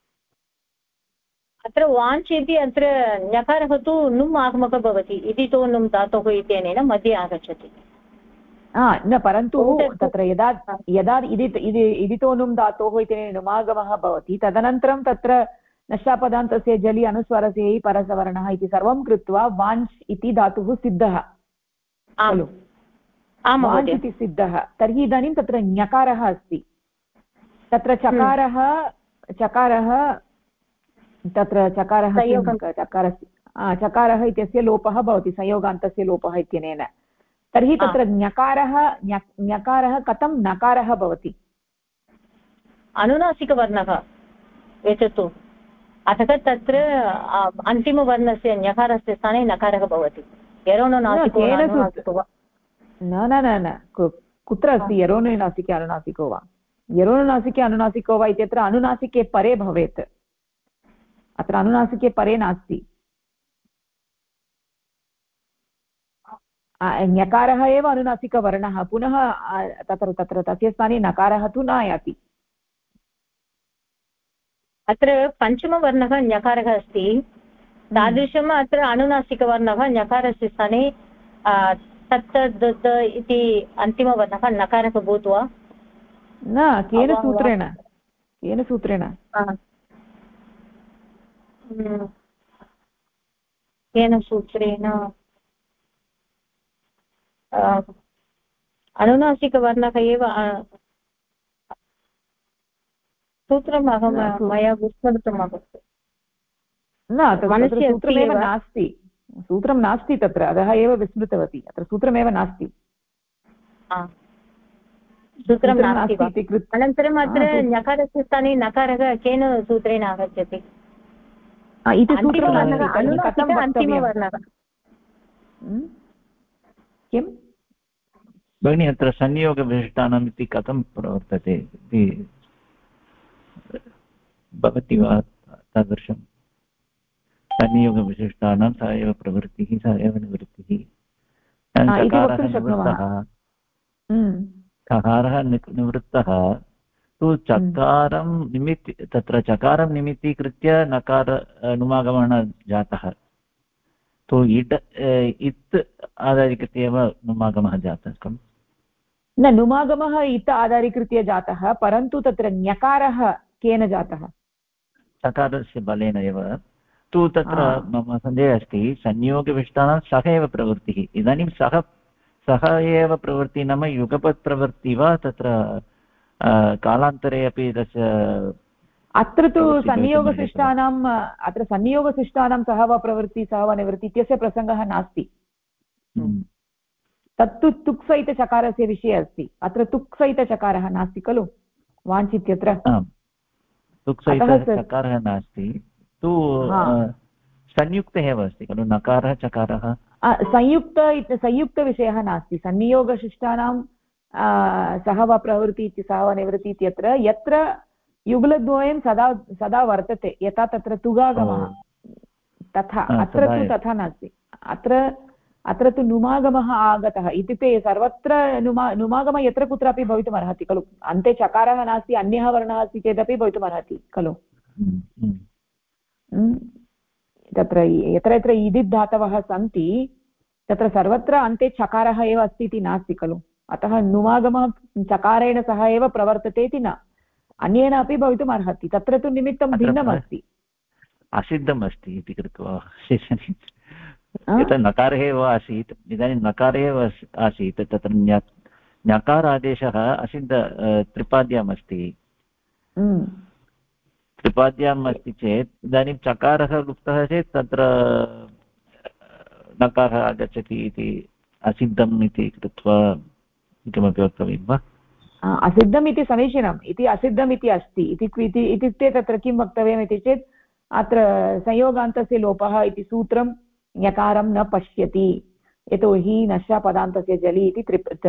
अत्र वाञ्च् इति अत्र ञकारः तु नुम् आगमः भवति इति तु नुम् धातोः इत्यनेन मध्ये आगच्छति। न परन्तु तत्र यदा इदितो नुम् धातोः इत्यनेन नुमागमः भवति तदनन्तरं तत्र नष्टापदान्तस्य जलि अनुस्वारस्य यै परसवर्णः इति सर्वं कृत्वा वाञ्च् इति धातुः सिद्धः खलु वाञ्च् इति सिद्धः तर्हि इदानीं तत्र ञकारः अस्ति तत्र चकारः तत्र चकारः इत्यस्य लोपः भवति संयोगान्तस्य लोपः इत्यनेन तर्हि तत्र ञकारः कथं नकारः भवति अनुनासिकवर्णः एतत्तु अतः तत्र अन्तिमवर्णस्य ञकारस्य स्थाने नकारः भवति न कुत्र अस्ति यरोनुनासिके अनुनासिको वा यरोनुनासिके अनुनासिको वा इत्यत्र अनुनासिके परे भवेत् अत्र अनुनासिके परे नास्ति ञकारः एव अनुनासिकवर्णः पुनः तत्र तस्य स्थाने नकारः तु न आयाति अत्र पञ्चमवर्णः ञकारः अस्ति तादृशम् अत्र अनुनासिकवर्णः ञकारस्य स्थाने तत् इति अन्तिमवर्णः नकारः भूत्वा न केन सूत्रेण केन सूत्रेण अनुनासिकवर्णः एव सूत्रम् मया विस्मृतम् अभवत् सूत्रं नास्ति तत्र अतः एव विस्मृतवती अत्र सूत्रमेव नास्ति सूत्रं नास्ति अनन्तरम् अत्र ञकारस्य स्थाने नकारः केन सूत्रेण आगच्छति अन्तिमवर्णः किं भगिनी अत्र संयोगविशिष्टानाम् इति कथं प्रवर्तते इति भवति वा तादृशं संयोगविशिष्टानां सा एव प्रवृत्तिः सा एव निवृत्तिः चकारः निवृत्तः तु चकारं तत्र चकारं निमित्तीकृत्य नकार नुमागमः जातः तु इत् आधारीकृत्य एव नुमागमः जातः खलु न नुमागमः इत् आधारीकृत्य जातः परन्तु तत्र ञकारः केन जातः चकारस्य बलेन एव तु तत्र मम सन्देहः अस्ति संयोगविशिष्टानां सः एव प्रवृत्तिः इदानीं सः एव प्रवृत्तिः नाम युगपत् प्रवृत्तिः वा तत्र कालान्तरे अपि तस्य अत्र तु संयोगशिष्टानाम् अत्र संयोगशिष्टानां सः वा प्रवृत्तिः सः वा निवृत्तिः इत्यस्य प्रसङ्गः नास्ति तत्तु तुक्सहितचकारस्य विषये अस्ति अत्र तुक्सहितचकारः नास्ति खलु वाञ्च् इत्यत्र तुक्सहितचकारः नास्ति तु संयुक्तः एव अस्ति खलु नकारः चकारः संयुक्तविषयः नास्ति संयोगशिष्टानां सः वा प्रवृत्ति इति सः वा निवृत्ति इत्यत्र यत्र युगलद्वयं सदा वर्तते यथा तत्र तुगागमः तथा अत्र तु तथा नास्ति अत्र तु नुमागमः आगतः इत्युक्ते सर्वत्र नुमागमः यत्र कुत्रापि भवितुमर्हति खलु अन्ते चकारः नास्ति अन्यः वर्णः अस्ति चेदपि भवितुमर्हति खलु तत्र यत्र इदित् धातवः सन्ति तत्र सर्वत्र अन्ते चकारः एव अस्ति इति नास्ति खलु अतः नुमागमः चकारेण सह एव प्रवर्तते इति न अन्येन अपि भवितुम् अर्हति तत्र तु निमित्तं भिन्नमस्ति असिद्धम् अस्ति इति कृत्वा यथा नकारः एव आसीत् इदानीं नकारः एव आसीत् तत्र ञकारादेशः असिद्ध त्रिपाद्याम् अस्ति त्रिपाद्याम् अस्ति चेत् इदानीं चकारः लुप्तः चेत् तत्र नकारः आगच्छति इति असिद्धम् इति कृत्वा किमपि वक्तव्यं वा असिद्धम् इति समीचीनम् इति असिद्धम् इति अस्ति इत्युक्ते तत्र किं वक्तव्यम् इति चेत् अत्र संयोगान्तस्य लोपः इति सूत्रं ञकारं न पश्यति यतोहि नष्टापदान्तस्य जलि इति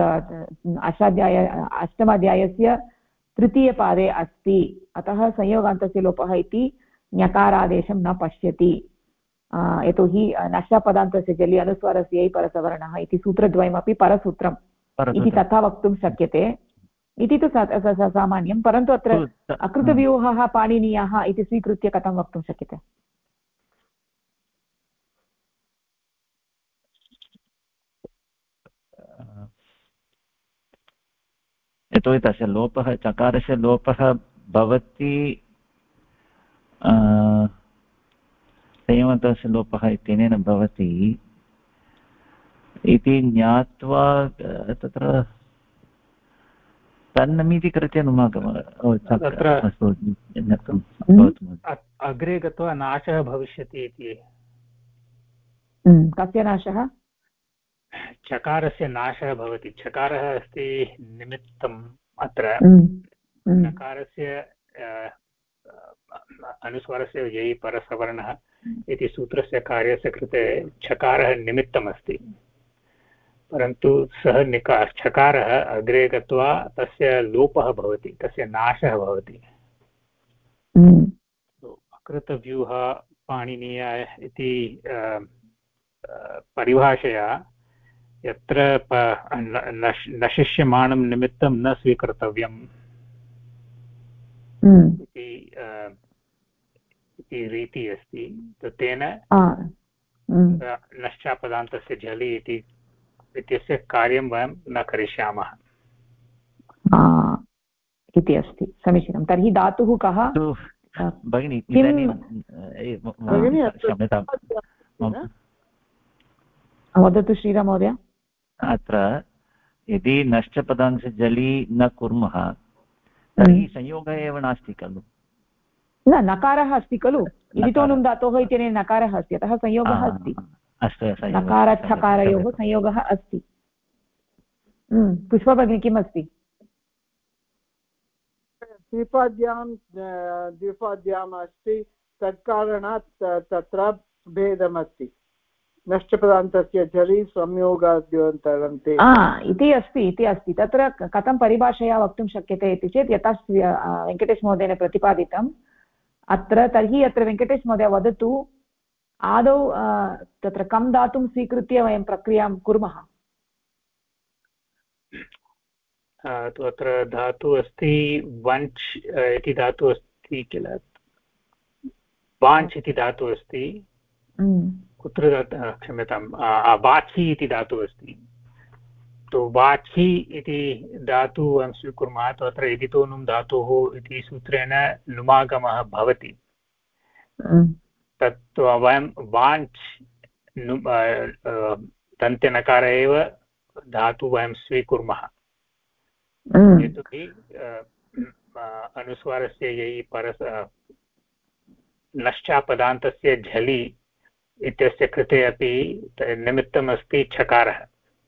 अष्टमाध्यायस्य तृतीयपादे अस्ति अतः संयोगान्तस्य लोपः इति ञकारादेशं न पश्यति यतोहि नष्टापदान्तस्य जलि अनुस्वारस्य परसवर्णः इति सूत्रद्वयमपि परसूत्रम् इति तथा वक्तुं शक्यते इति तु सामान्यं परन्तु अत्र अकृतव्यूहः पाणिनीयः इति स्वीकृत्य कथं वक्तुं शक्यते यतोहि तस्य लोपः चकारस्य लोपः भवति संयमन्तस्य लोपः इत्यनेन भवति इति ज्ञात्वा तत्र तन्नमीति कृत्य नुमागमः अस्तु अग्रे गत्वा नाशः भविष्यति इति। कस्य नाशः? चकारस्य नाशः भवति। चकारः अस्ति निमित्तम् अत्र। नकारस्य अनुस्वारस्य ययि परसवर्णः इति सूत्रस्य कार्यस्य कृते चकारः निमित्तमस्ति, परन्तु सः चकारः अग्रे गत्वा तस्य लोपः भवति, तस्य नाशः भवति। अकृतव्यूहः पाणिनीय इति परिभाषया यत्र नशिष्यमाणं निमित्तं न स्वीकर्तव्यम् इति रीतिः अस्ति। तेन नश्चापदान्तस्य झलि इत्यस्य कार्यं वयं न करिष्यामः इति अस्ति। समीचीनं। तर्हि धातुः कः भगिनि? इदानीं क्षम्यतां, वदतु श्रीराम महोदय। अत्र यदि नश्चपदांशे जलि न कुर्मः तर्हि संयोगः एव नास्ति खलु? न, नकारः अस्ति खलु। इदितोनुं धातोः इत्यनेन नकारः अस्ति, अतः संयोगः अस्ति। नकारच्छकारयोः संयोगः अस्ति। पुष्पा भगिनी किम् अस्ति? द्विपाद्याम् अस्ति, तत्कारणात् तत्र भेदमस्ति। नष्टपदान्तस्य झलि संयोगाद्योन्तरन्ते इति अस्ति। तत्र कथं परिभाषया वक्तुं शक्यते इति चेत् यथा वेङ्कटेशमहोदयेन प्रतिपादितम् अत्र, तर्हि अत्र वेङ्कटेशमहोदय वदतु, आदौ तत्र कं दातुं स्वीकृत्य वयं प्रक्रियां कुर्मः? अत्र धातुः अस्ति वञ्च् इति धातुः अस्ति किल, वाञ्च् इति धातुः अस्ति। कुत्र क्षम्यतां, वाची इति धातुः अस्ति। तो वाची इति धातुः वयं स्वीकुर्मः, तो अत्र इदितोनुं धातुः इति सूत्रेण नुमागमः भवति। तत् वयं वाञ्च् दन्त्यनकार एव धातु वयं स्वीकुर्मः, यतोहि अनुस्वारस्य ययि परस नश्चापदान्तस्य झलि इत्यस्य कृते अपि निमित्तमस्ति छकारः,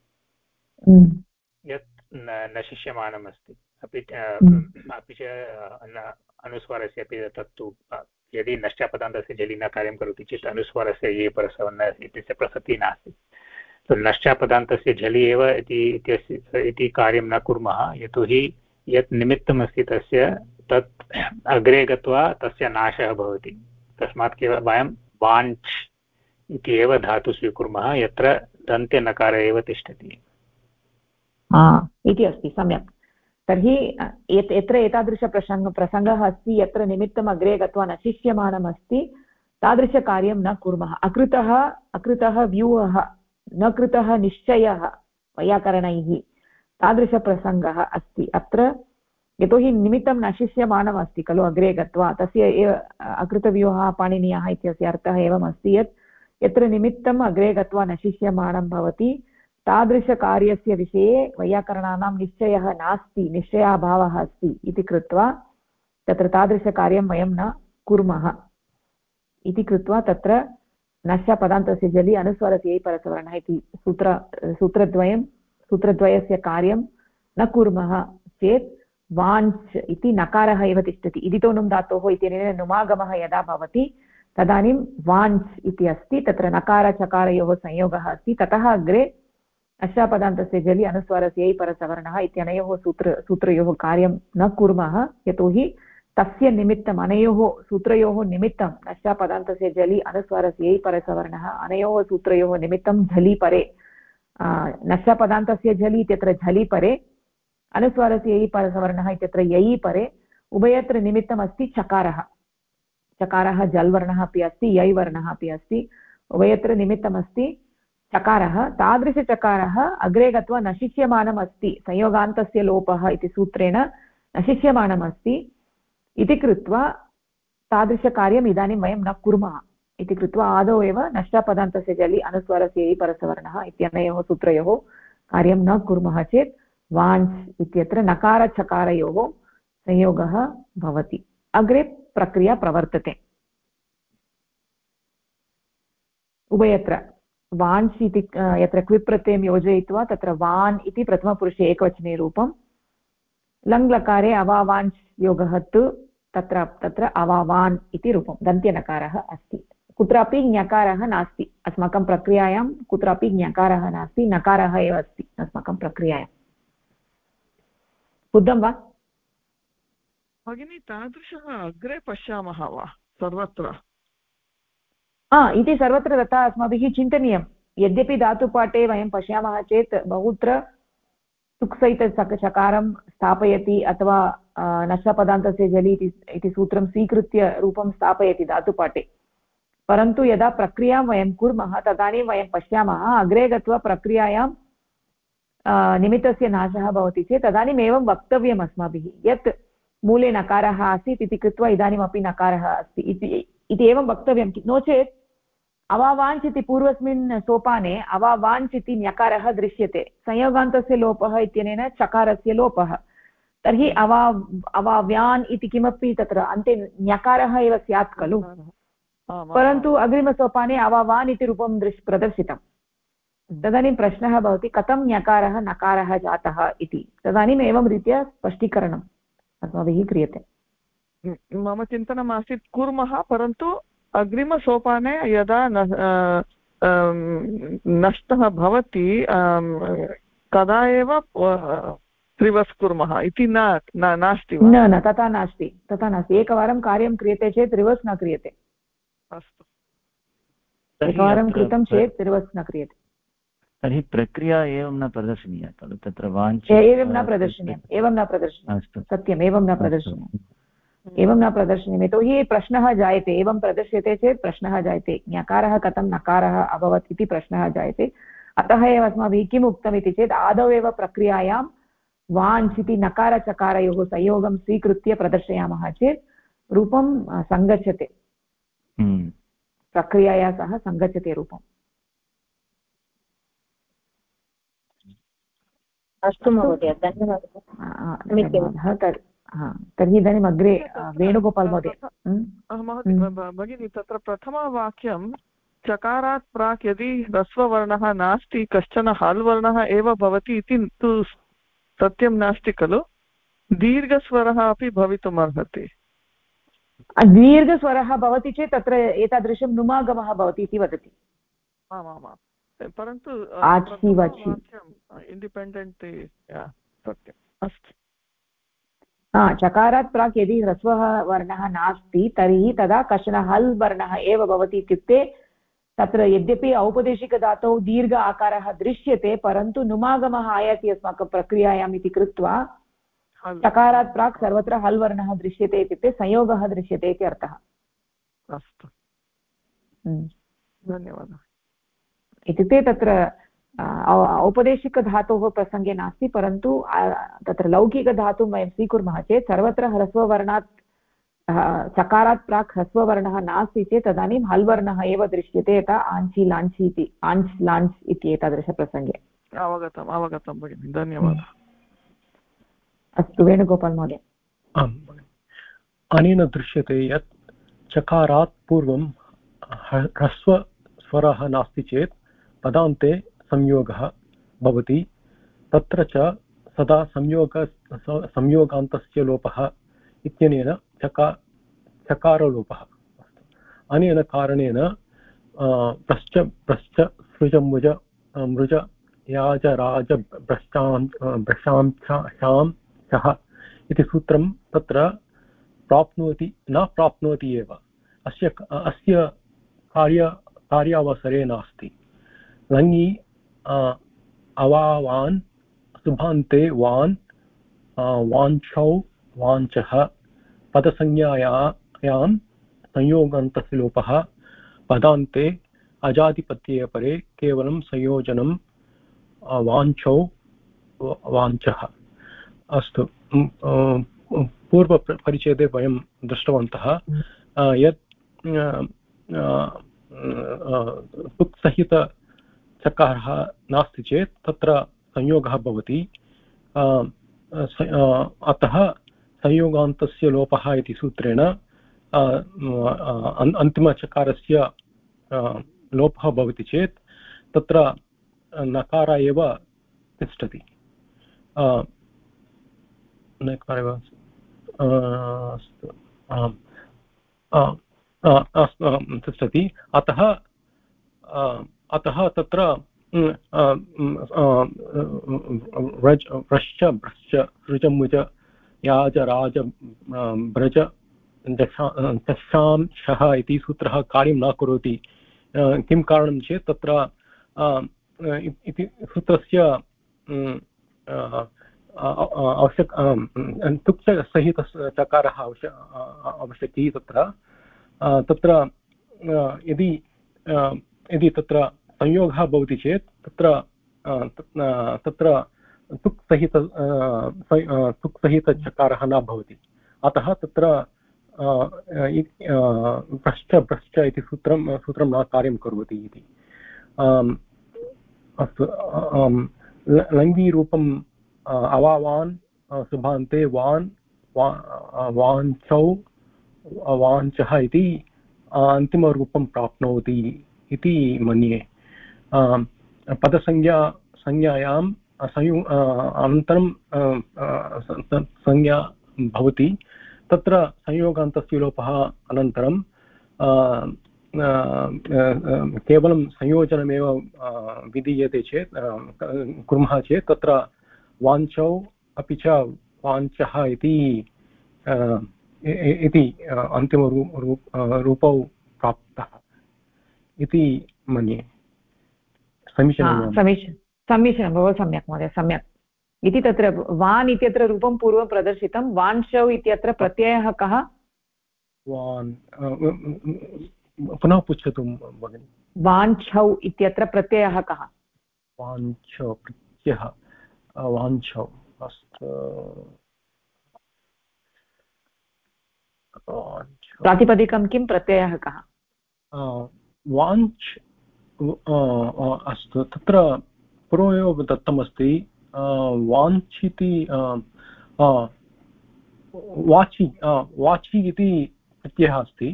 यत् न शिष्यमाणम् अस्ति। अपि च अनुस्वारस्य अपि तत्तु यदि नश्चापदान्तस्य झलि न कार्यं करोति चेत् अनुस्वारस्य ये परसवर्ण इत्यस्य प्रसक्तिः नास्ति। तो नश्चापदान्तस्य झलि एव इति कार्यं न कुर्मः, यतोहि यत् निमित्तमस्ति तस्य तत् अग्रे गत्वा तस्य नाशः भवति। तस्मात् केवलं वयं वाञ्च् इति एव धातु स्वीकुर्मः, यत्र दन्त्यनकार एव तिष्ठति इति अस्ति। सम्यक्। तर्हि यत्र एतादृशप्रसङ्गः अस्ति यत्र निमित्तम् अग्रे गत्वा न शिष्यमाणम् अस्ति, तादृशकार्यं न कुर्मः। अकृतः व्यूहः, न कृतः निश्चयः वैयाकरणैः, तादृशप्रसङ्गः अस्ति अत्र। यतोहि निमित्तं न शिष्यमाणम् अस्ति खलु अग्रे गत्वा, तस्य एव अकृतव्यूहः पाणिनीयः इत्यस्य अर्थः एवम् अस्ति यत् यत्र निमित्तम् अग्रे गत्वा न शिष्यमाणं भवति तादृशकार्यस्य विषये वैयाकरणानां निश्चयः नास्ति, निश्चयाभावः अस्ति इति कृत्वा तत्र तादृशकार्यं वयं न कुर्मः इति कृत्वा तत्र नश्यपदान्तस्य जलि अनुस्वारस्य परसवर्णः इति सूत्रद्वयस्य कार्यं न कुर्मः चेत् वाञ्च् इति नकारः एव तिष्ठति। इदितोनुं धातोः इत्यनेन नुमागमः यदा भवति तदानीं वाञ्च् इति अस्ति, तत्र नकारचकारयोः संयोगः अस्ति। ततः अग्रे नश्यापदान्तस्य जलि अनुस्वारस्य परसवर्णः इत्यनयोः सूत्रयोः कार्यं न कुर्मः, यतोहि तस्य निमित्तम् अनयोः सूत्रयोः निमित्तं नश्यापदान्तस्य जलि अनुस्वारस्य परसवर्णः, अनयोः सूत्रयोः निमित्तं झलि परे, नश्यापदान्तस्य झलि इत्यत्र झलि परे, अनुस्वारस्य परसवर्णः इत्यत्र ययि परे, उभयत्र निमित्तमस्ति चकारः। चकारः जल् वर्णः अपि अस्ति, यै वर्णः अपि अस्ति, उभयत्र निमित्तमस्ति चकारः। तादृशचकारः अग्रे गत्वा न शिष्यमाणम् अस्ति, संयोगान्तस्य लोपः इति सूत्रेण न शिष्यमाणम् अस्ति इति कृत्वा तादृशकार्यम् इदानीं वयं न कुर्मः। इति कृत्वा आदौ एव नष्टपदान्तस्य जलि अनुस्वारस्य इ परसवर्णः इत्यनयोः सूत्रयोः कार्यं न कुर्मः चेत् वाञ् इत्यत्र नकारचकारयोः संयोगः भवति। अग्रे प्रक्रिया प्रवर्तते उभयत्र। वाञ् इति यत्र क्विप् प्रत्ययं योजयित्वा तत्र वान् इति प्रथमपुरुषे एकवचने रूपं, लङ्लकारे अवावाञ् योगः तु तत्र अवावान् इति रूपं दन्त्यनकारः अस्ति। कुत्रापि ञकारः नास्ति अस्माकं प्रक्रियायां, कुत्रापि ञकारः नास्ति, नकारः एव अस्ति अस्माकं प्रक्रियायां। बुद्धं वा भगिनी? तादृशः अग्रे पश्यामः वा सर्वत्र? इति सर्वत्र तथा अस्माभिः चिन्तनीयं। यद्यपि धातुपाठे वयं पश्यामः चेत् बहुत्र सुक्सहितचकारं स्थापयति अथवा नष्टपदान्तस्य जलि इति सूत्रं स्वीकृत्य रूपं स्थापयति धातुपाठे, परन्तु यदा प्रक्रियां वयं कुर्मः तदानीं वयं पश्यामः अग्रे गत्वा प्रक्रियायां निमित्तस्य नाशः भवति चेत् तदानीम् एवं वक्तव्यम् अस्माभिः यत् मूले नकारः आसीत् इति कृत्वा इदानीमपि नकारः अस्ति इति एवं वक्तव्यं। नो चेत् अवावाञ्च् इति पूर्वस्मिन् सोपाने अवावाञ्च् इति ञकारः दृश्यते, संयोगान्तस्य लोपः इत्यनेन चकारस्य लोपः, तर्हि अवाव्यान् इति किमपि तत्र अन्ते ञकारः एव स्यात् खलु, परन्तु अग्रिमसोपाने अवावान् इति रूपं प्रदर्शितम्। तदानीं प्रश्नः भवति कथं ञकारः नकारः जातः इति। तदानीम् एवं रीत्या स्पष्टीकरणम् अस्माभिः क्रियते। मम चिन्तनम् आसीत् कुर्मः, परन्तु अग्रिमसोपाने यदा नष्टः भवति तदा एव रिवर्स् कुर्मः इति नास्ति वा? न तथा नास्ति, तथा नास्ति। एकवारं कार्यं क्रियते चेत् रिवर्स् न क्रियते। अस्तु, एकवारं कृतं चेत् रिवर्स् न क्रियते। तर्हि प्रक्रिया एवं न प्रदर्शनीया खलु तत्र वाञ्छ एवं न प्रदर्शनीयम्, एवं न प्रदर्शनीयम्। सत्यम्, एवं न प्रदर्शनीयम्, एवं न प्रदर्शनीयम्। यतोहि प्रश्नः जायते, एवं प्रदर्श्यते चेत् प्रश्नः जायते, ञकारः कथं नकारः अभवत् इति प्रश्नः जायते। अतः एव अस्माभिः किम् उक्तम् इति चेत् आदौ एव प्रक्रियायां वाञ् इति नकारचकारयोः संयोगं स्वीकृत्य प्रदर्शयामः चेत् रूपं सङ्गच्छते, प्रक्रियया सह सङ्गच्छते रूपम्। अस्तु महोदय, धन्यवादः। तर्हि इदानीम् अग्रे वेणुगोपाल् महोदय। भगिनी, तत्र प्रथमवाक्यं चकारात् प्राक् यदि ह्रस्ववर्णः नास्ति कश्चन हल् वर्णः एव भवति इति तु सत्यं नास्ति खलु? दीर्घस्वरः अपि भवितुम् अर्हति। दीर्घस्वरः भवति चेत् तत्र एतादृशं नुमागमः भवति इति वदति। आमामां, परन्तु इण्डिपेण्डेण्ट् सत्यम् अस्ति। चकारात् प्राक् यदि ह्रस्वः वर्णः नास्ति तर्हि तदा कश्चन हल् वर्णः एव भवति। इत्युक्ते तत्र यद्यपि औपदेशिकधातौ दीर्घ आकारः दृश्यते परन्तु नुमागमः आयाति अस्माकं प्रक्रियायाम् इति कृत्वा चकारात् प्राक् सर्वत्र हल् वर्णः दृश्यते, इत्युक्ते संयोगः दृश्यते इति अर्थः। अस्तु, धन्यवादः। इत्युक्ते तत्र औपदेशिकधातोः प्रसङ्गे नास्ति, परन्तु तत्र लौकिकधातुं वयं स्वीकुर्मः चेत् सर्वत्र ह्रस्ववर्णात् चकारात् प्राक् ह्रस्ववर्णः नास्ति चेत् तदानीं हल् वर्णः एव दृश्यते, यथा आञ्चि लाञ्चि इति, आञ्च् लाञ्च् इति एतादृशप्रसङ्गे। अवगतं भगिनि, धन्यवादः। अस्तु, वेणुगोपाल् महोदय। आम्, अनेन दृश्यते यत् चकारात् पूर्वं ह्रस्वस्वरः नास्ति चेत् पदान्ते संयोगः भवति, तत्र च सदा संयोगान्तस्य लोपः इत्यनेन चकारलोपः। अनेन कारणेन प्रश्च प्रश्च सृज मुज मृज याज राज भ्रशां शां शः इति सूत्रं तत्र प्राप्नोति न प्राप्नोति एव। अस्य कार्यावसरे नास्ति। लङि अवावान् सुभान्ते वान् वाञ्छौ वाञ्चः पदसंज्ञायां संयोगान्तस्य लोपः पदान्ते अजादिपत्ये परे केवलं संयोजनं वाञ्छौ वाञ्चः। अस्तु, पूर्वपरिच्छेदे वयं दृष्टवन्तः यत् तुक्सहितचकारः नास्ति चेत् तत्र संयोगः भवति। अतः संयोगान्तस्य लोपः इति सूत्रेण अन्तिमचकारस्य लोपः भवति चेत् तत्र नकार एव तिष्ठति। तिष्ठति। अतः तत्र व्रश्च भ्रश्च सृजमुज याज राज ब्रज दशांशः इति सूत्रः कार्यं न करोति। किं कारणं चेत् तत्र इति सूत्रस्य तुक्सहितचकारः आवश्यकी तत्र यदि तत्र संयोगः भवति चेत् तत्र तुक्सहितचकारः न भवति। अतः तत्र भ्रश्च इति सूत्रं न कार्यं करोति इति। अस्तु, लङ्घीरूपम् अवावान् सुभान्ते वान् वाञ्छौ वाञ्छः इति अन्तिमरूपं प्राप्नोति इति मन्ये। संज्ञायां अनन्तरं संज्ञा भवति। तत्र संयोगान्तस्य लोपः अनन्तरं केवलं संयोजनमेव विधीयते चेत् कुर्मः चेत् तत्र वाञ्छौ अपि च वाञ्छः इति अन्तिमरूपौ प्राप्तः इति मन्ये। समीचीनं, बहु सम्यक् महोदय, सम्यक्। इति तत्र वान् इत्यत्र रूपं पूर्वं प्रदर्शितं। वाञ्छौ इत्यत्र प्रत्ययः कः? वान् पुनः पृच्छतु भगिनि। वाञ्छौ इत्यत्र प्रत्ययः कः? वाञ्छौ प्रत्ययः वाञ्छौ। अस्तु, प्रातिपदिकं किं, प्रत्ययः कः? वाञ्छ। अस्तु, तत्र पूर्वमेव दत्तमस्ति वाञ्छिति वाचि इति प्रत्ययः अस्ति।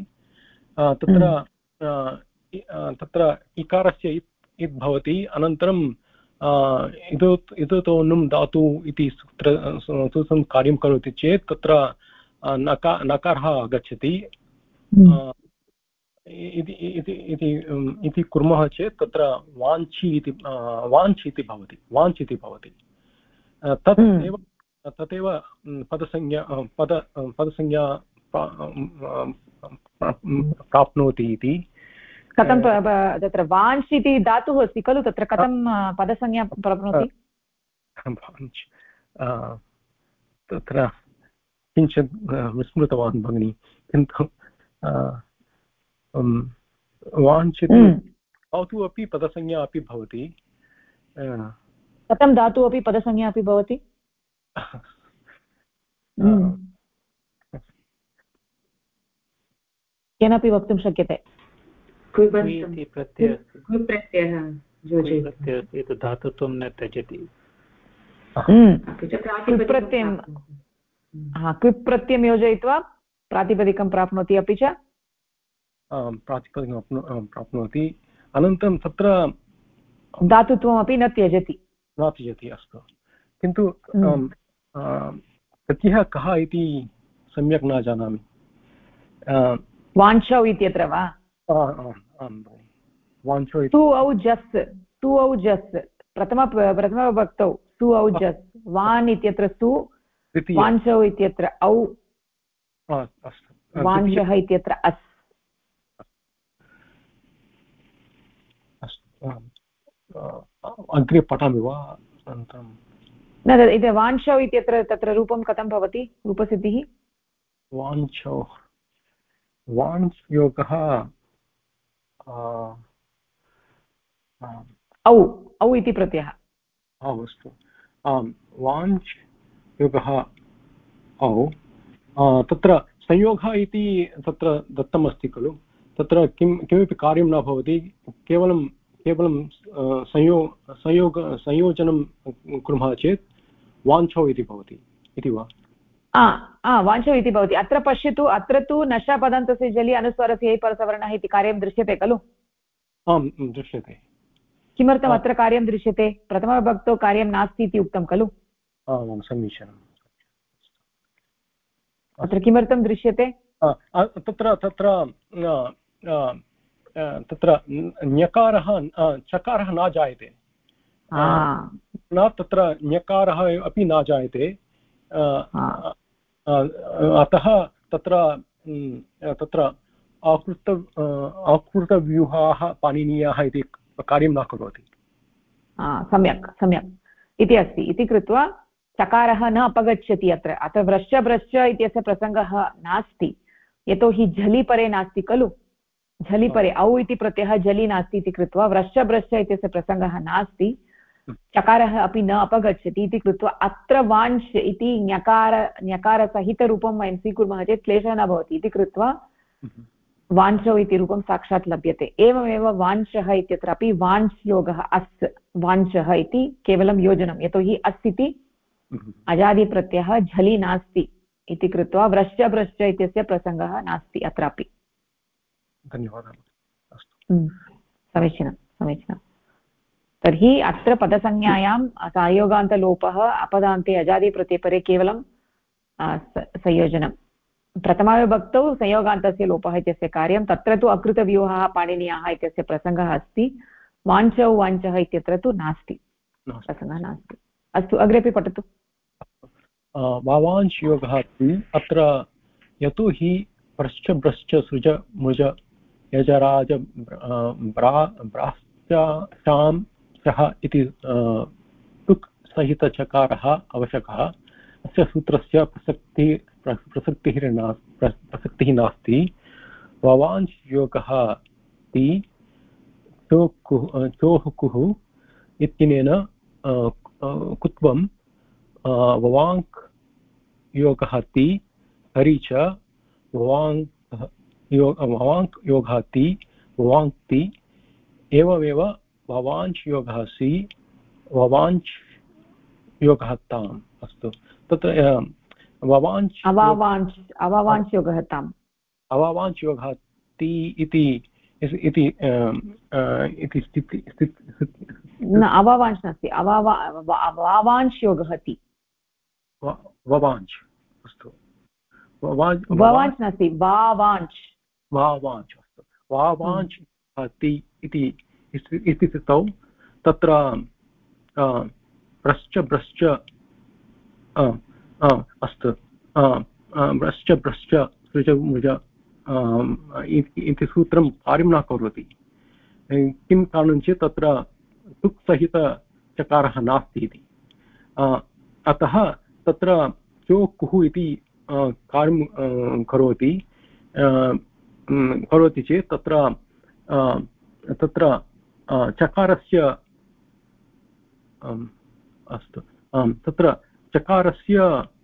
तत्र इकारस्य इत् भवति। अनन्तरं इदोतोनुं धातु इति सूत्रं कार्यं करोति चेत् तत्र नकारः आगच्छति। इति कुर्मः चेत् तत्र वाञ्छि इति भवति। तदेव पदसंज्ञा प्राप्नोति इति। कथं तत्र वाञ्छ इति धातुः अस्ति खलु, तत्र कथं पदसंज्ञा प्राप्नोति? तत्र किञ्चित् विस्मृतवान् भगिनि, किन्तु वाञ्छिति धातुः अपि पदसंज्ञा अपि भवति। कथं धातुः अपि पदसंज्ञा अपि भवति? केनापि वक्तुं शक्यते। धातुत्वं न त्यजति। क्विप् प्रत्ययं योजयित्वा प्रातिपदिकं प्राप्नोति, अपि च प्रातिपदिकं प्राप्नोति। अनन्तरं तत्र धातुत्वमपि न त्यजति। अस्तु, किन्तु प्रत्ययः कः इति सम्यक् न जानामि। वाञ्छौ इत्यत्र वा? वाञ्छौ टु औजस् प्रथमविभक्तौ टु औजस्। वान् इत्यत्र सु, वाञ्छौ इत्यत्र औ, वाञ्छः इत्यत्र अस्। अग्रे पठामि वा? न, इति वाञ्छौ इत्यत्र तत्र रूपं कथं भवति, रूपसिद्धिः? वाञ्छौ वाञ्छ योगः औ इति प्रत्ययः। अस्तु, वाञ्छ योगः औ। तत्र संयोगः इति तत्र दत्तमस्ति खलु। तत्र किमपि कार्यं न भवति, केवलं संयोजनं कुर्मः चेत् वाञ्छौ इति भवति इति वा? वाञ्छौ इति भवति। अत्र पश्यतु, अत्र तु नष्टपदन्तस्य जलि अनुस्वारस्य हे परसवर्णः इति कार्यं दृश्यते खलु? आम्, दृश्यते। किमर्थम् अत्र कार्यं दृश्यते? प्रथमविभक्तौ कार्यं नास्ति इति उक्तं खलु? आमां, समीचीनम्। अत्र किमर्थं दृश्यते? तत्र ञकारः चकारः न जायते, न तत्र ञकारः अपि न जायते, अतः तत्र आकृतव्यूहाः पाणिनीयाः इति कार्यं न करोति। सम्यक् सम्यक् इति अस्ति इति कृत्वा चकारः न अपगच्छति। अत्र व्रश्च भ्रश्च इत्यस्य प्रसङ्गः नास्ति, यतोहि झलि परे नास्ति खलु। झलि परे औ इति प्रत्ययः झलि नास्ति इति कृत्वा व्रश्च भ्रश्च इत्यस्य प्रसङ्गः नास्ति, चकारः अपि न अपगच्छति इति कृत्वा अत्र वाञ्छ् इति ञकारसहितरूपं वयं स्वीकुर्मः चेत् क्लेशः न भवति इति कृत्वा वाञ्छौ इति रूपं साक्षात् लभ्यते। एवमेव वाञ्छः इत्यत्रापि वाञ्छ् योगः अस्, वाञ्छः इति केवलं योजनं, यतोहि अस् इति अजादिप्रत्ययः झलि नास्ति इति कृत्वा व्रश्च भ्रश्च इत्यस्य प्रसङ्गः नास्ति अत्रापि। धन्यवादः। समीचीनं समीचीनं। तर्हि अत्र पदसंज्ञायां संयोगान्तलोपः, अपदान्ते अजादिप्रत्ययपरे केवलं संयोजनं। प्रथमाविभक्तौ संयोगान्तस्य लोपः इत्यस्य कार्यं, तत्र तु अकृतव्यूहाः पाणिनीयाः इत्यस्य प्रसङ्गः अस्ति। वाञ्छौ वाञ्छः इत्यत्र तु नास्ति, प्रसङ्गः नास्ति। अस्तु, अग्रेपि पठतु। वावाञ्च् योगः अपि अत्र यतोहि भ्रश्च भ्रश्च सृज मृज यजराज ब्राश्चां चः इति टुक् सहितचकारः आवश्यकः। अस्य सूत्रस्य प्रसक्तिः नास्ति। वावाञ्च् योगः ति चोः कुः इत्यनेन कुत्वं ववाङ्क् योगः ति हरि च ववाङ्क् योगः ति ववाङ्क्ति एवमेव ववाञ्च् योगः सि ववाञ्च् योगः ताम्। अस्तु, तत्र ववाञ्च् अवावाञ्च् योगः ताम्, अवावाञ्च् योगः ति इति न, अवावाञ्च् नास्ति, वावाञ्च् योगः ति। ववाञ्च्, अस्तु, ववाञ्च् नास्ति, वावाञ्च्। अस्तु, वावाञ्च् ति इति स्थितौ तत्र भ्रश्च भ्रश्च अस्तु, भ्रश्च भ्रश्च सृज मुज इति सूत्रं कार्यं न करोति। किं कारणं चेत् तत्र टुक् सहितचकारः नास्ति इति। अतः तत्र चोकुः इति कार्यं करोति चेत् तत्र चकारस्य अस्तु, तत्र चकारस्य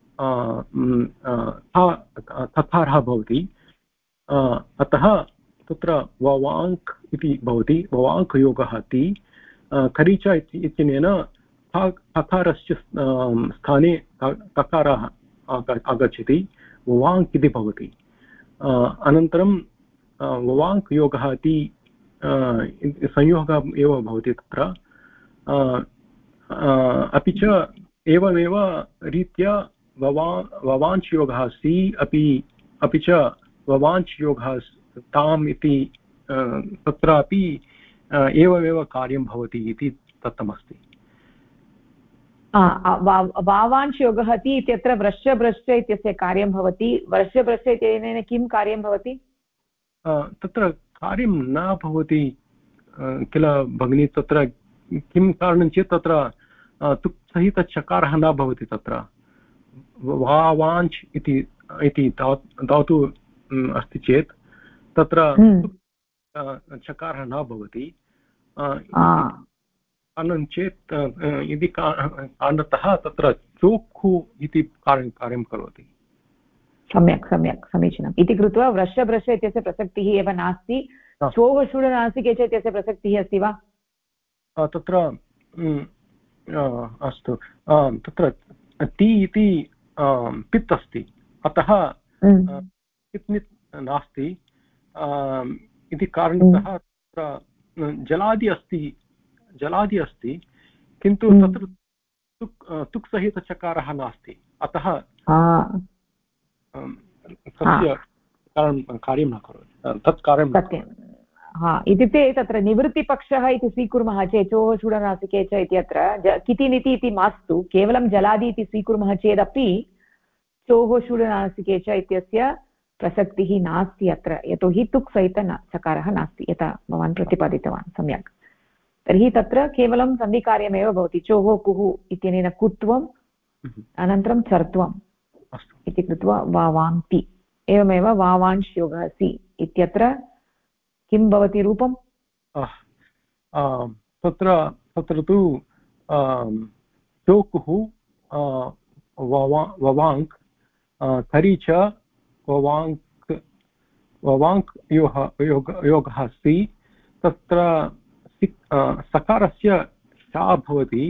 थकारः भवति। अतः तत्र ववाङ्क् इति भवति, ववाङ्क् योगः ति खरीच इत्यनेन थकारस्य स्थाने ककारः आगच्छति, ववाङ्क् इति भवति। अनन्तरं ववाङ्क् योगः इति संयोगः एव भवति तत्र। अपि च एवमेव रीत्या ववाञ्च् योगः सि अपि च ववाञ्च् योगः ताम् इति तत्रापि एवमेव कार्यं भवति इति दत्तमस्ति। वावाञ्च् योगः ति इत्यत्र व्रश्च भ्रश्च इत्यस्य कार्यं भवति। व्रश्च भ्रश्च इत्यनेन किं कार्यं भवति? तत्र कार्यं न भवति किल भगिनी। तत्र किं कारणं चेत् तत्र तुक् सहितचकारः न भवति। तत्र वावाञ्च् इति धातु अस्ति चेत् तत्र चकारः न भवति। कारणं चेत् यदि कारणतः तत्र चोक्खु इति कार्यं करोति। सम्यक् सम्यक् समीचीनम् इति कृत्वा वृषभ्रश इत्यस्य प्रसक्तिः एव नास्ति चोः शूडनासिके च इत्यस्य प्रसक्तिः अस्ति वा तत्र अस्तु तत्र ति इति पित् अस्ति अतः पित् नित् नास्ति इति कारणतः तत्र जलादि अस्ति किन्तु तत्र तुक् सहितचकारः नास्ति अतः तस्य कार्यं न करोति तत् कार्यं सत्यं इत्युक्ते तत्र निवृत्तिपक्षः इति स्वीकुर्मः चेत् चोः शूडनासिके च इत्यत्र कितिनिति इति मास्तु केवलं जलादि इति स्वीकुर्मः चेदपि चोः शूडनासिके च इत्यस्य प्रसक्तिः नास्ति अत्र यतोहि तुक् सहित चकारः नास्ति यथा भवान् प्रतिपादितवान् सम्यक् तर्हि तत्र केवलं सन्धिकार्यमेव भवति चोः कुः इत्यनेन कुत्वम् अनन्तरं चर्त्वम् इति कृत्वा वावान्ति एवमेव वावांश् योगः सि इत्यत्र किं भवति रूपम् तत्र तु चोकुः ववाङ्क् करि च ववाङ्क् योगः अस्ति तत्र सकारस्य शा भवति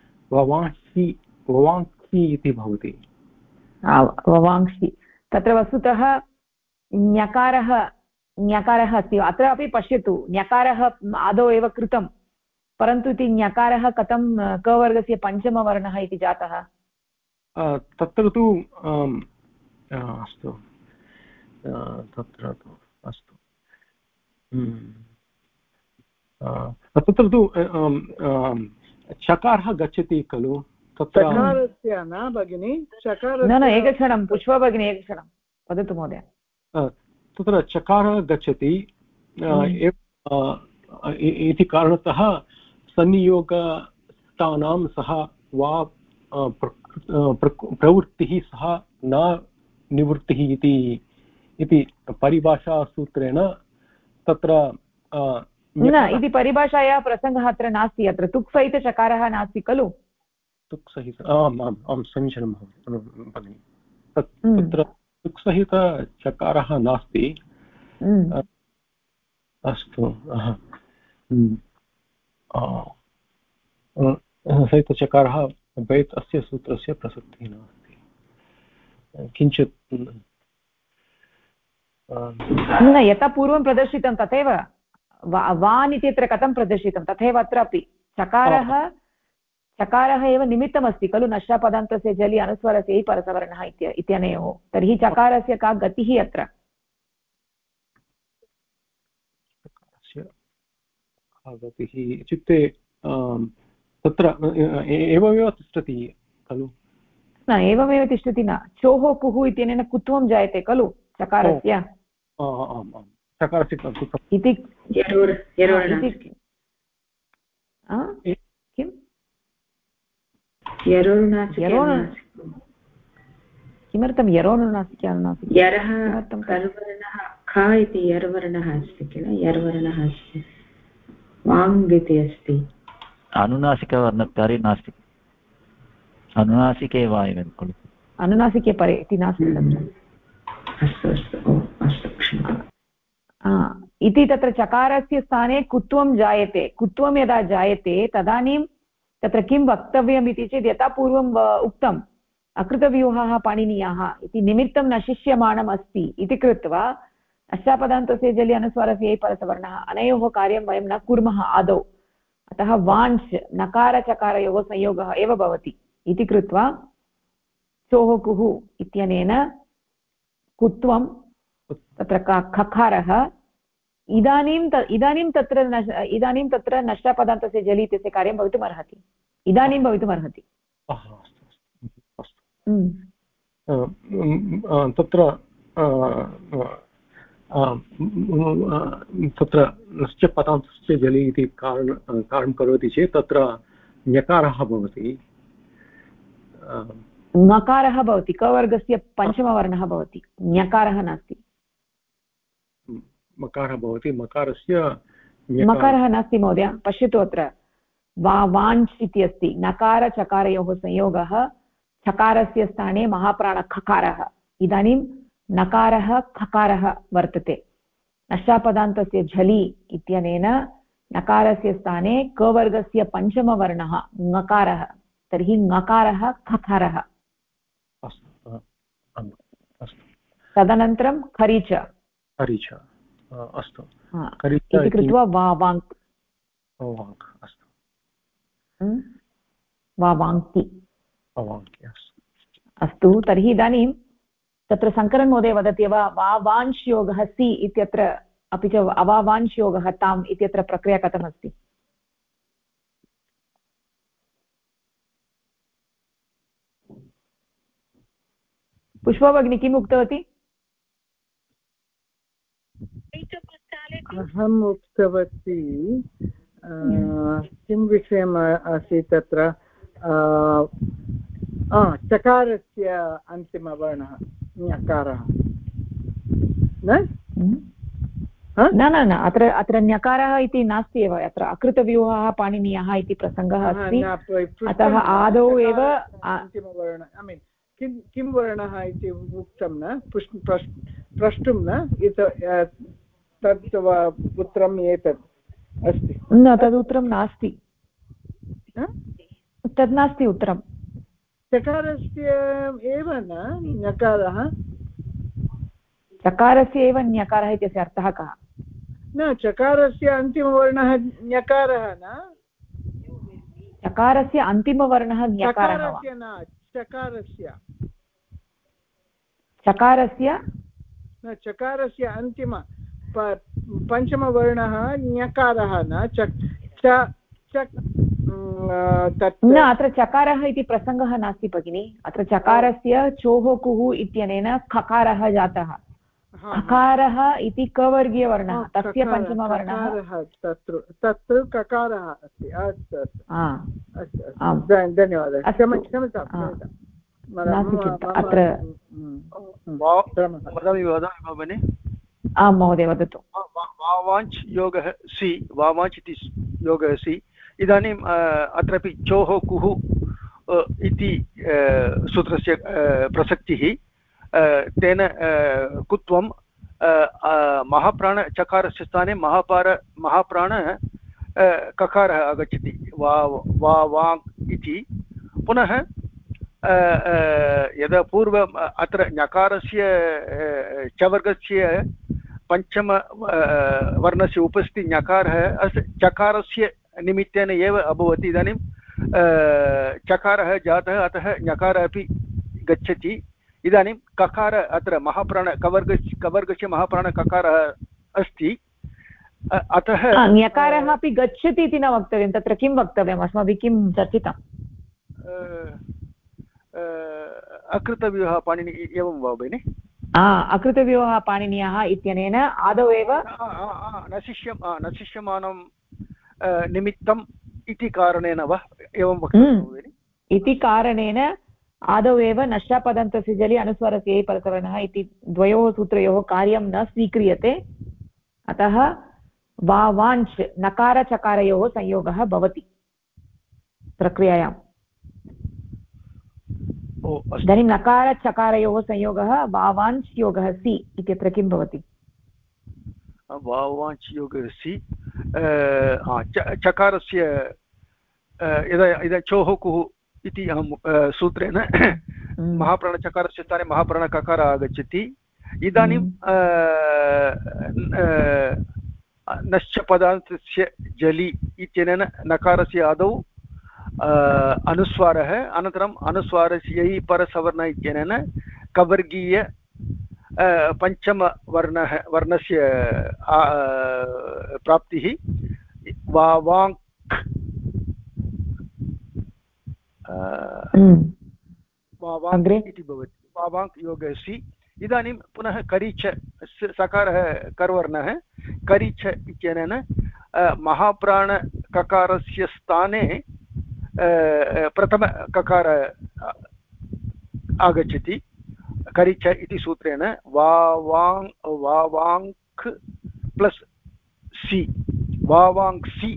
ववाङ्क्षि इति भवति ववांक्षि तत्र वस्तुतः ञकारः अस्ति अत्रापि पश्यतु ञकारः आदौ एव कृतं परन्तु इति ञकारः कथं कवर्गस्य पञ्चमवर्णः इति जातः तत्र तु अस्तु तत्र तु अस्तु तत्र तु चकारः गच्छति खलु चकारस्य न भगिनि न एकक्षणं पुष्पा भगिनी एकक्षणं वदतु महोदय तत्र चकारः गच्छति इति कारणतः संयोगस्थानां सह वा प्रवृत्तिः सह न निवृत्तिः इति परिभाषासूत्रेण तत्र न इति परिभाषायाः प्रसङ्गः अत्र नास्ति अत्र तुक् सहित चकारः नास्ति खलु तुक् सहित आम् समीचीनं भगिनि तत्र तुक् सहित चकारः नास्ति अस्तु सहितचकारः वेत् अस्य सूत्रस्य प्रसक्तिः नास्ति किञ्चित् न यथा पूर्वं प्रदर्शितं तथैव वान् इत्यत्र कथं प्रदर्शितं तथैव अत्रापि चकारः एव निमित्तमस्ति खलु नष्टापदान्तस्य जलि अनुस्वारस्य परसवर्णः इत्यनयोः तर्हि चकारस्य का गतिः अत्र गतिः इत्युक्ते तत्र एवमेव तिष्ठति खलु न एवमेव तिष्ठति न चोः कुः इत्यनेन कुत्वं जायते खलु चकारस्य चकारस्य इति किम् किमर्थं यरोनुनासिकी अनुनासिकी यरः कर्वर्णः ख इति यर्वर्णः अस्ति किल यर्वर्णः अस्ति वाङ् इति अस्ति अनुनासिकवर्णकार्ये नास्ति अनुनासिके वा एव खलु अनुनासिके परे इति नास्ति अस्तु अस्तु अस्तु इति तत्र चकारस्य स्थाने कुत्वं जायते कुत्वं यदा जायते तदानीं तत्र किं वक्तव्यम् इति चेत् यथा पूर्वम् उक्तम् अकृतव्यूहाः पाणिनीयाः इति निमित्तं न शिष्यमाणम् अस्ति इति कृत्वा अष्टापदान्तस्य जलि अनुस्वारस्य परसवर्णः अनयोः कार्यं वयं न कुर्मः आदौ अतः वाञ्छ् नकारचकारयोः संयोगः एव भवति इति कृत्वा चोः कुः इत्यनेन कुत्वं तत्र खकारः इदानीं तत्र नष्टापदान्तस्य जलि इत्यस्य कार्यं भवितुम् अर्हति इदानीं भवितुम् अर्हति तत्र तत्र नश्चपदान्तस्य जलि इति कार्यं करोति चेत् तत्र ञकारः भवति मकारः भवति कवर्गस्य पञ्चमवर्णः भवति ञकारः नास्ति मकारः भवति मकारस्य मकारः नास्ति महोदय पश्यतु अत्र वाञ्छ् इति अस्ति नकारचकारयोः संयोगः चकारस्य स्थाने महाप्राणखकारः इदानीं नकारः खकारः वर्तते। नष्टापदान्तस्य झलि इत्यनेन नकारस्य स्थाने कवर्गस्य पञ्चमवर्णः ङकारः, तर्हि ङकारः खकारः। तदनन्तरं खरीच अस्तु इति कृत्वा वावाङ्क् वावाङ्क्ति। अस्तु, तर्हि इदानीं तत्र शङ्करन् महोदय वदति वा वावांश् योगः सि इत्यत्र, अपि च अवावांश् योगः ताम् इत्यत्र प्रक्रिया कथमस्ति? पुष्पा भगिनी किम् उक्तवती? अहम् उक्तवती किं विषयम् आसीत् तत्र, चकारस्य अन्तिमवर्णः ञकारः न अत्र ञकारः इति नास्ति एव, अत्र अकृतव्यूहः पाणिनीयः इति प्रसङ्गः अस्ति, अतः आदौ एव अन्तिमवर्ण किं वर्णः इति उक्तं न, प्रष्टुं न, तत् उत्तरम् एतत् अस्ति न, तदुत्तरं नास्ति, तद् नास्ति उत्तरं। चकारस्य एव न ञकारः, चकारस्य एव ञकारः इत्यस्य अर्थः कः? न, चकारस्य अन्तिमवर्णः ञकारः न, चकारस्य अन्तिमवर्णः ञकारः न, चकारस्य न, चकारस्य अन्तिम पञ्चमवर्णः ञकारः न, न, अत्र चकारः इति प्रसङ्गः नास्ति भगिनि, अत्र चकारस्य चोः कुः इत्यनेन खकारः जातः, खकारः इति कवर्गीयवर्णः, तस्य पञ्चमवर्णः तत्र ककारः अस्ति। अस्तु अस्तु, धन्यवादः, क्षम्यताम्। आं महोदय वदतु। वावाञ्च् योगः सि, वावाञ्च् इति योगः सि। इदानीम् अत्रापि चोः कुः इति सूत्रस्य प्रसक्तिः, तेन कुत्वं महाप्राणचकारस्य स्थाने महाप्राण ककारः आगच्छति, वा वाङ् इति। पुनः यदा पूर्वम् अत्र ञकारस्य चवर्गस्य पञ्चम वर्णस्य उपस्थिति ञकारः चकारस्य निमित्तेन एव अभवत्। इदानीं चकारः जातः, अतः ञकारः अपि गच्छति। इदानीं ककार अत्र महाप्राण कवर्गस्य महाप्राण ककारः अस्ति, अतः ञकारः अपि गच्छति इति न वक्तव्यं, तत्र किं वक्तव्यम्, अस्माभिः किं चर्चितम्? अकृतव्यूहः पाणिनि एवं वा भगिनि? अकृतव्यूहः पाणिनीयः इत्यनेन आदौ एव नशिष्यमानं निमित्तम् इति कारणेन वा एवं वक्तव्यं? इति कारणेन आदौ एव नष्टापदन्तस्य जलि अनुस्वारस्य परसवर्णः इति द्वयोः सूत्रयोः कार्यं न स्वीक्रियते, अतः वावाञ्च् नकारचकारयोः संयोगः भवति प्रक्रियायाम्। इदानीं नकारचकारयोः संयोगः वावाञ्च् योगः सि इत्यत्र किं भवति? वावाञ्च् योगः सि चकारस्य यदा चोः कुः इति अहं सूत्रेण महाप्राणचकारस्य स्थाने महाप्राणककारः आगच्छति। इदानीं नश्च पदान्तस्य जलि इत्यनेन नकारस्य आदौ अनुस्वारः, अनन्तरम् अनुस्वारस्य परसवर्ण इत्यनेन कवर्गीय वर्णस्य प्राप्तिः वावाङ्क् वावाङ्क् इति भवति, वावाङ्क् योगः सि। इदानीं पुनः करीच सकारः कर्वर्णः, करीच इत्यनेन महाप्राणककारस्य स्थाने प्रथमककार आगच्छति करीच इति सूत्रेण वावाङ्क् प्लस् सि, वावाङ्क् सि।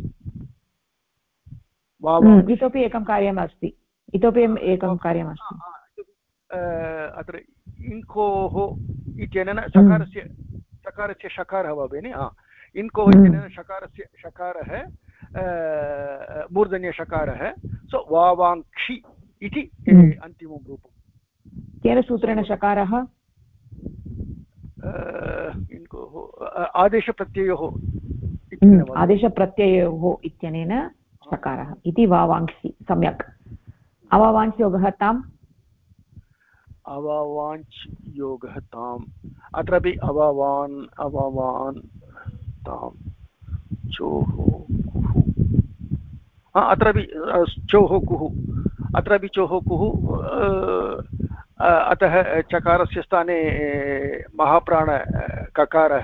इतोपि एकं कार्यमस्ति, इतोपि एकं कार्यमस्ति, अत्र इङ्कोः इत्यनेन शकारस्य शकारः वा भगिनि इन्कोः इत्यनेन शकारस्य शकारः मूर्धन्यशकारः सो वावाङ्क्षि इति अन्तिमं रूपं केन सूत्रेण शकारः इन्कोः आदेशप्रत्ययोः इत्यनेन शकारः इति वावाङ्क्षि सम्यक् अवावाञ्च योगः ताम् अवावाञ्च योगः ताम् अत्रापि अवावान् ताम् चोः कुः अत्रापि चोः कुः अत्रापि चोः कुः अतः चकारस्य स्थाने महाप्राणककारः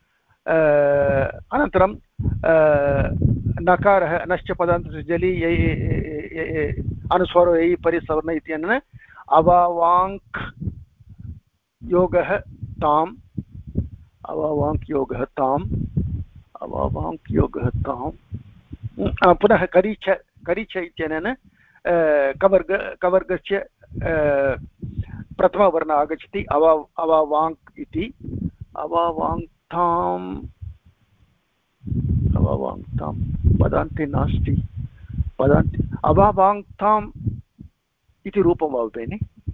अनन्तरं नकारः नश्च पदान्तस्य जलि अनुस्वारो यै परिसवर्ण इत्यनेन अवावाङ्क् योगः ताम् अवावाङ्क् योगः ताम् अवावाङ्क् योगः ताम् पुनः करीच इत्यनेन कवर्गस्य प्रथमवर्णः आगच्छति अवावाङ्क् इति अवावाङ्क्ताम् पदान्ते नास्ति पदान्ते अवावाङ्क्ताम् इति रूपं वा भगिनि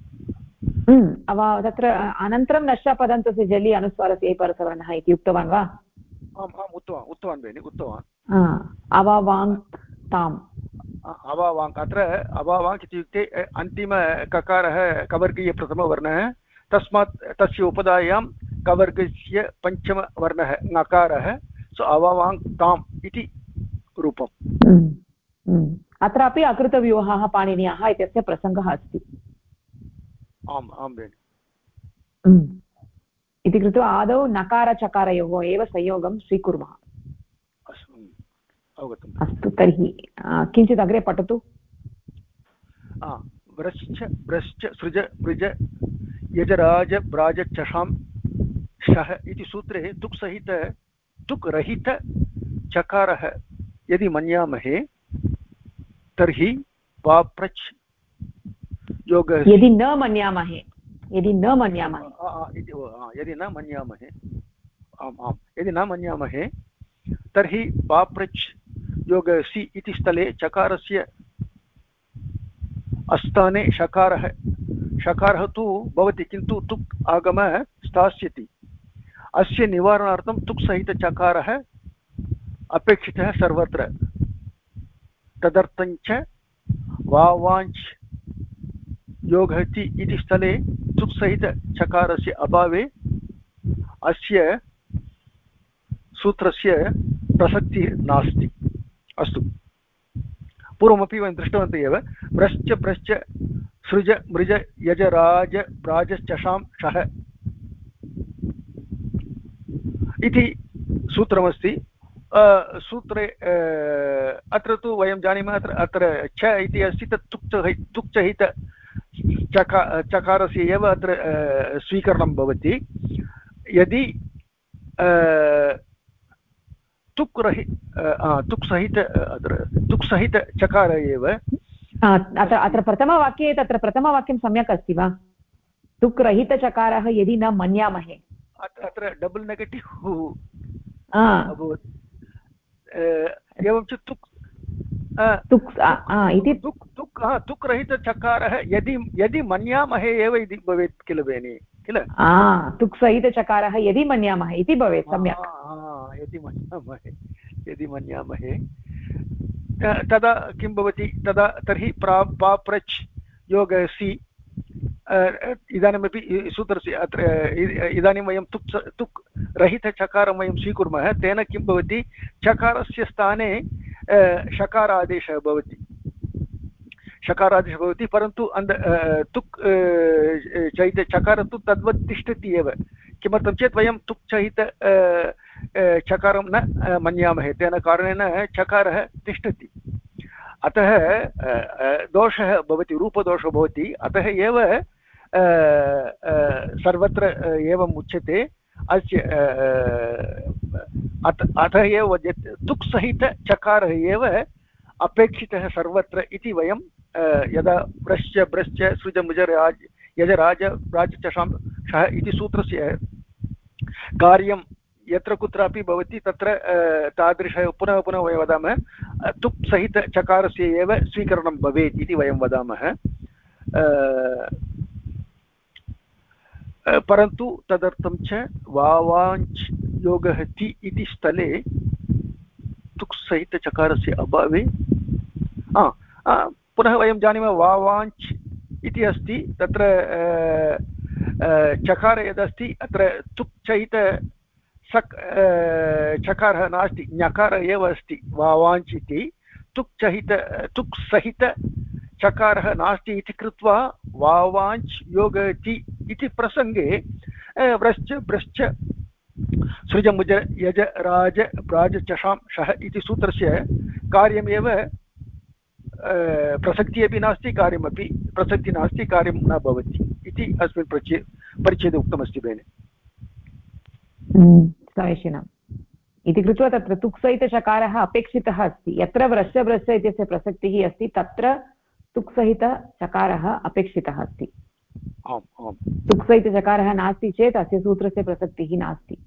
तत्र अनन्तरं नश्चापदन्तस्य जलि अनुस्वारस्य परसवर्णः इति उक्तवान् वा आम् उक्तवान् भगिनि उक्तवान् अवावाङ्क्ताम् अवावाङ्क् अत्र अवावाङ्क् इत्युक्ते अन्तिमककारः कवर्गीय प्रथमवर्णः तस्मात् तस्य उपधायां कवर्गस्य पञ्चमवर्णः ङकारः सो अवावाङ्क्ताम् इति रूपम् अत्रापि अकृतव्यूहाः पाणिनीयाः इत्यस्य प्रसङ्गः अस्ति आम् आम् भगिनि इति कृत्वा आदौ नकारचकारयोः एव संयोगं स्वीकुर्मः अस्तु तर्हि किञ्चित् अग्रे पठतु व्रश्च भ्रश्च सृज मृज यजराज ब्राज चषां शः इति सूत्रे तुक् सहित तुक् रहित चकारः यदि मन्यामहे तर्हि वाप्रच् योगः यदि न मन्यामहे यदि न मन्यामहे तर्हि वाप्रच् योगः सि इति स्थले चकारस्य अस्थाने शकारः तु भवति किन्तु तुक् आगमः स्थास्यति अस्य निवारणार्थं तुक् सहितचकारः अपेक्षितः सर्वत्र तदर्थञ्च वावाञ्च योगहति इति स्थले तुक् सहितचकारस्य अभावे अस्य सूत्रस्य प्रसक्तिः नास्ति अस्तु पूर्वमपि वयं दृष्टवन्तः एव व्रश्च भ्रश्च सृज मृज यज राज ब्राजश्चषां शः इति सूत्रमस्ति सूत्रे अत्र तु वयं जानीमः अत्र च इति अस्ति तत् तुक् सहित चकारस्य एव अत्र स्वीकरणं भवति यदि तुक् सहित चकार एव अत्र प्रथमवाक्ये तत्र प्रथमवाक्यं सम्यक् अस्ति वा तुक् रहितचकारः यदि न मन्यामहे अत्र डबल् नेगेटिव् अभवत् एवं च तुक् रहितचकारः यदि मन्यामहे एव इति भवेत् किल भगिनि किल तुक् सहितचकारः यदि मन्यामहे इति भवेत् सम्यक् यदि मन्यामहे तदा किं भवति तदा तर्हि पाप्रच् योगः सि इदानीमपि सूत्रस्य अत्र इदानीं वयं तुक् रहितचकारं वयं स्वीकुर्मः तेन किं भवति चकारस्य स्थाने शकारादेशः भवति परन्तु तुक् चैत चकार तु तद्वत् तिष्ठति एव किमर्थं चेत् वयं तुक् चहित चकारं न मन्यामहे तेन कारणेन चकारः तिष्ठति अतः दोषः भवति रूपदोषो भवति अतः एव सर्वत्र एवम् उच्यते अस्य अतः एव तुक् सहित चकारः एव अपेक्षितः सर्वत्र इति वयं यदा व्रश्च भ्रश्च सृज मुज यज राज राज चषां शः इति सूत्रस्य कार्यं यत्र कुत्रापि भवति तत्र तादृश पुनः पुनः वयं वदामः तुक् सहितचकारस्य एव स्वीकरणं भवेत् इति वयं वदामः। परन्तु तदर्थं च वावाञ्च् योगः ति इति स्थले तुक् सहितचकारस्य अभावे पुनः वयं जानीमः वावाञ्च् इति अस्ति तत्र चकार यदस्ति अत्र तुक् सहित चकारः नास्ति ञकार एव अस्ति वावाञ्च् इति तुक् सहित चकारः नास्ति इति कृत्वा वावाञ्च् योगति इति प्रसङ्गे व्रश्च भ्रश्च सृजमुज यज राज प्राज चषां शः इति सूत्रस्य कार्यमेव प्रसक्तिः अपि नास्ति कार्यमपि प्रसक्तिः नास्ति कार्यं न भवति इति अस्मिन् परिच्छेदे उक्तमस्ति भगिनि। समीचीनम् इति कृत्वा तत्र तुक्सहितचकारः अपेक्षितः अस्ति। यत्र व्रश्च भ्रश्च इत्यस्य प्रसक्तिः अस्ति तत्र तुक्सहितचकारः अपेक्षितः अस्ति। तुक्सहितचकारः नास्ति चेत् अस्य सूत्रस्य प्रसक्तिः नास्ति।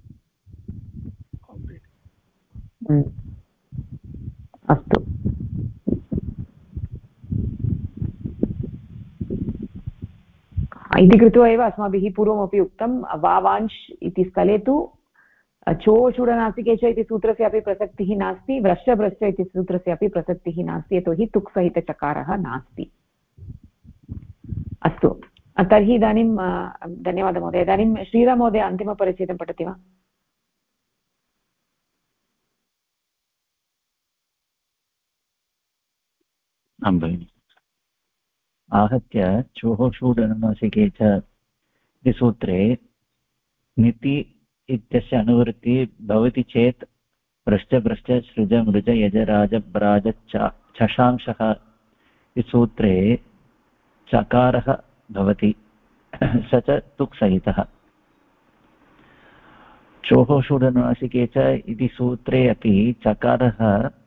अस्तु इति कृत्वा एव अस्माभिः पूर्वमपि उक्तं वावांश् इति स्थले तु चोषुडनासिके च इति सूत्रस्य अपि प्रसक्तिः नास्ति, व्रश्च भ्रश्च इति सूत्रस्य अपि प्रसक्तिः नास्ति, यतोहि तुक्सहितचकारः नास्ति। अस्तु तर्हि इदानीं धन्यवादः महोदय। इदानीं श्रीराम महोदय अन्तिमपरिच्छेदं पठति वा? आं भगिनि। आहत्य चोषुडनासिके च इति सूत्रे निति इत्यस्य अनुवृत्ति भवति चेत् भ्रश्च भ्रश्च सृज मृज यज राज ब्राज चषांशः इति सूत्रे चकारः भवति स च तुक्सहितः। चोषुडनासिके च इति सूत्रे अपि चकारः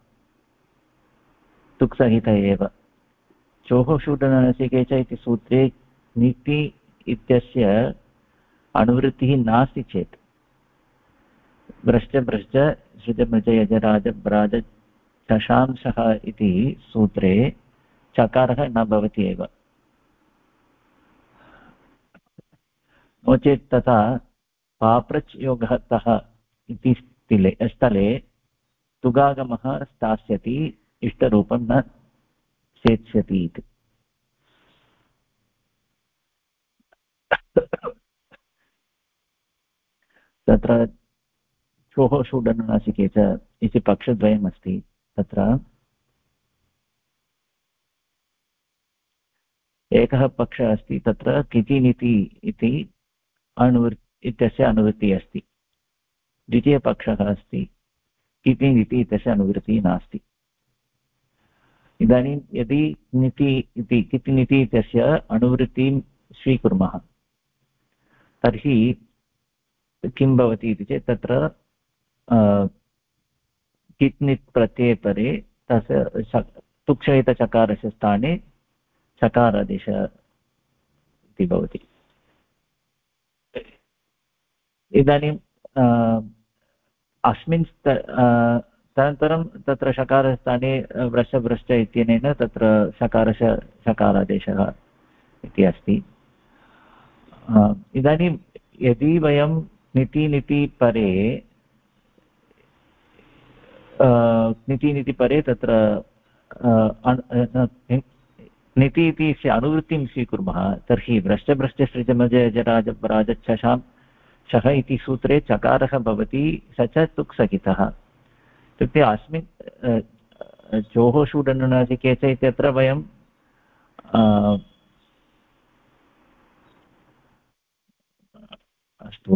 तुक्सहितः एव। चोषुडनासिके च इति सूत्रे निति इत्यस्य अनुवृत्तिः नास्ति चेत् भ्रश्च भ्रश्च सृजमृज यजराज ब्राज चषांशः इति सूत्रे चकारः न भवति एव। नो चेत् तथा पाप्रच् योगः तः इति स्थले तुगागमः स्थास्यति, इष्टरूपं न सेत्स्यति इति। तत्र चोषुडनासिके च इति पक्षद्वयमस्ति। तत्र एकः पक्षः अस्ति, तत्र कितिनिति इति इत्यस्य अनुवृत्तिः अस्ति। द्वितीयपक्षः अस्ति, कितिनिति इत्यस्य अनुवृत्तिः नास्ति। इदानीं यदि निति इति कितिनिति इत्यस्य अनुवृत्तिं स्वीकुर्मः तर्हि किं भवति इति चेत् तत्र कित्नित् प्रत्यये परे तस्य तुक्सहितचकारस्य स्थाने चकारादेश इति भवति। इदानीं अस्मिन् तदनन्तरं तत्र शकारस्थाने व्रश्च भ्रश्च इत्यनेन तत्र शकारादेशः इति अस्ति। इदानीं यदि वयं निति परे तत्र निति इति अनुवृत्तिं स्वीकुर्मः तर्हि व्रश्च भ्रश्च सृजमज यजराज ब्राज चषां शः इति सूत्रे चकारः भवति, स च तुक्सहितः। इत्युक्ते अस्मिन् चोषुडनासिके च इत्यत्र वयं अस्तु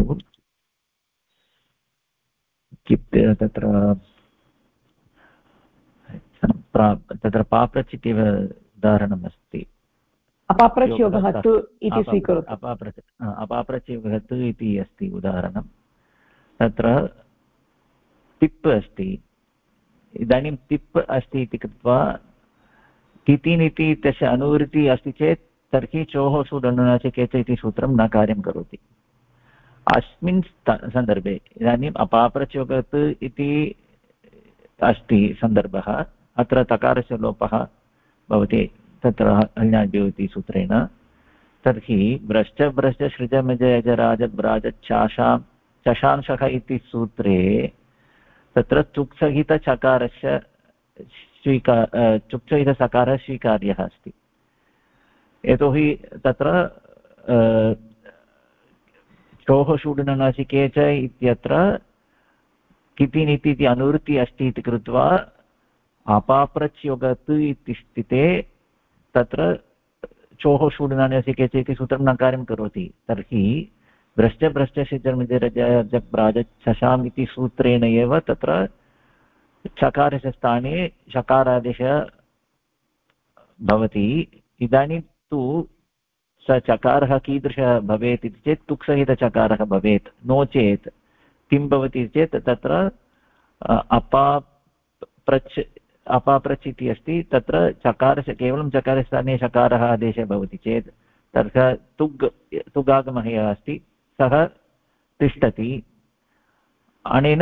तत्र पाप्रच् इत्येव उदाहरणम् अस्ति। अपाप्रच् योगः तु इति स्वीकरोतु। अपाप्रच् योगः तु इति अस्ति उदाहरणं। तत्र तिप् अस्ति। इदानीं तिप् अस्ति इति कृत्वा तितिनिति इत्यस्य अनुवृत्तिः अस्ति चेत् तर्हि चोषुडनासिके च इति सूत्रं न कार्यं करोति। अस्मिन् सन्दर्भे इदानीम् अपाप्रच्योगत् इति अस्ति सन्दर्भः, अत्र तकारस्य लोपः भवति तत्र हल्याद्योतिसूत्रेण। तर्हि भ्रश्च भ्रश्च सृजमज यजराज ब्राज चाशां चशांशः इति सूत्रे तत्र चुक्सहितचकारस्य चुक्सहितसकारः स्वीकार्यः अस्ति। यतोहि तत्र चोः शूडननासिके च इत्यत्र किति निति इति अनुवृत्ति अस्ति इति कृत्वा अपाप्रच्योगत् इति स्थिते तत्र चोः शूडननासिके च इति सूत्रं न कार्यं करोति। तर्हि भ्रश्च भ्रश्च शशाम् इति सूत्रेण एव तत्र चकारस्य स्थाने शकारादेशः भवति। इदानीं तु स चकारः कीदृशः भवेत् इति चेत् तुक्सहितचकारः भवेत्। नो चेत् किं भवति चेत् तत्र अपाप्रच् इति अस्ति, तत्र चकारस्य केवलं चकारस्य स्थाने शकारः आदेशः भवति चेत् तत्र तुगागमः यः अस्ति सः तिष्ठति। अनेन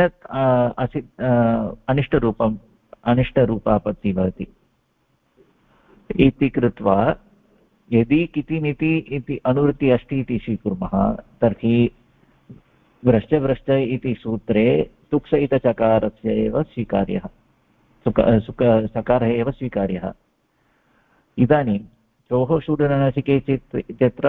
अनिष्टरूपापत्तिः भवति इति कृत्वा यदि किति निति इति अनुवृत्ति अस्ति इति स्वीकुर्मः तर्हि भ्रश्च भ्रश्च इति सूत्रे तुक्सहितचकारस्य एव स्वीकार्यः, सकारः एव स्वीकार्यः। इदानीं चोः शूडननासिके इत्यत्र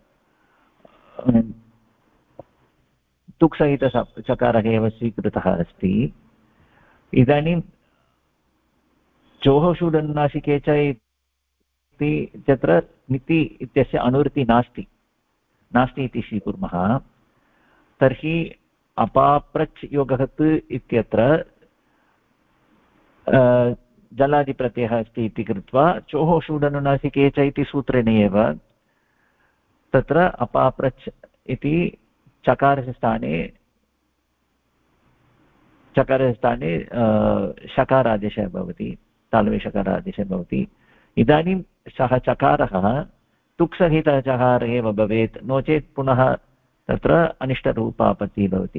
तुक्सहितचकारः एव स्वीकृतः अस्ति। इदानीं चोः शूडननासिके च इत्यत्र निति इत्यस्य अनुवृत्ति नास्ति इति स्वीकुर्मः तर्हि अपाप्रच् योगः इत्यत्र जलादिप्रत्ययः अस्ति इति कृत्वा चोः शूडनुनासिके च इति सूत्रेण एव तत्र अपाप्रच् इति चकारस्य स्थाने शकारादेशः भवति, तालवे शकारादेशः भवति। इदानीं सः चकारः तुक्सहितचकारः एव भवेत्, नो चेत् पुनः तत्र अनिष्टरूपापत्तिः भवति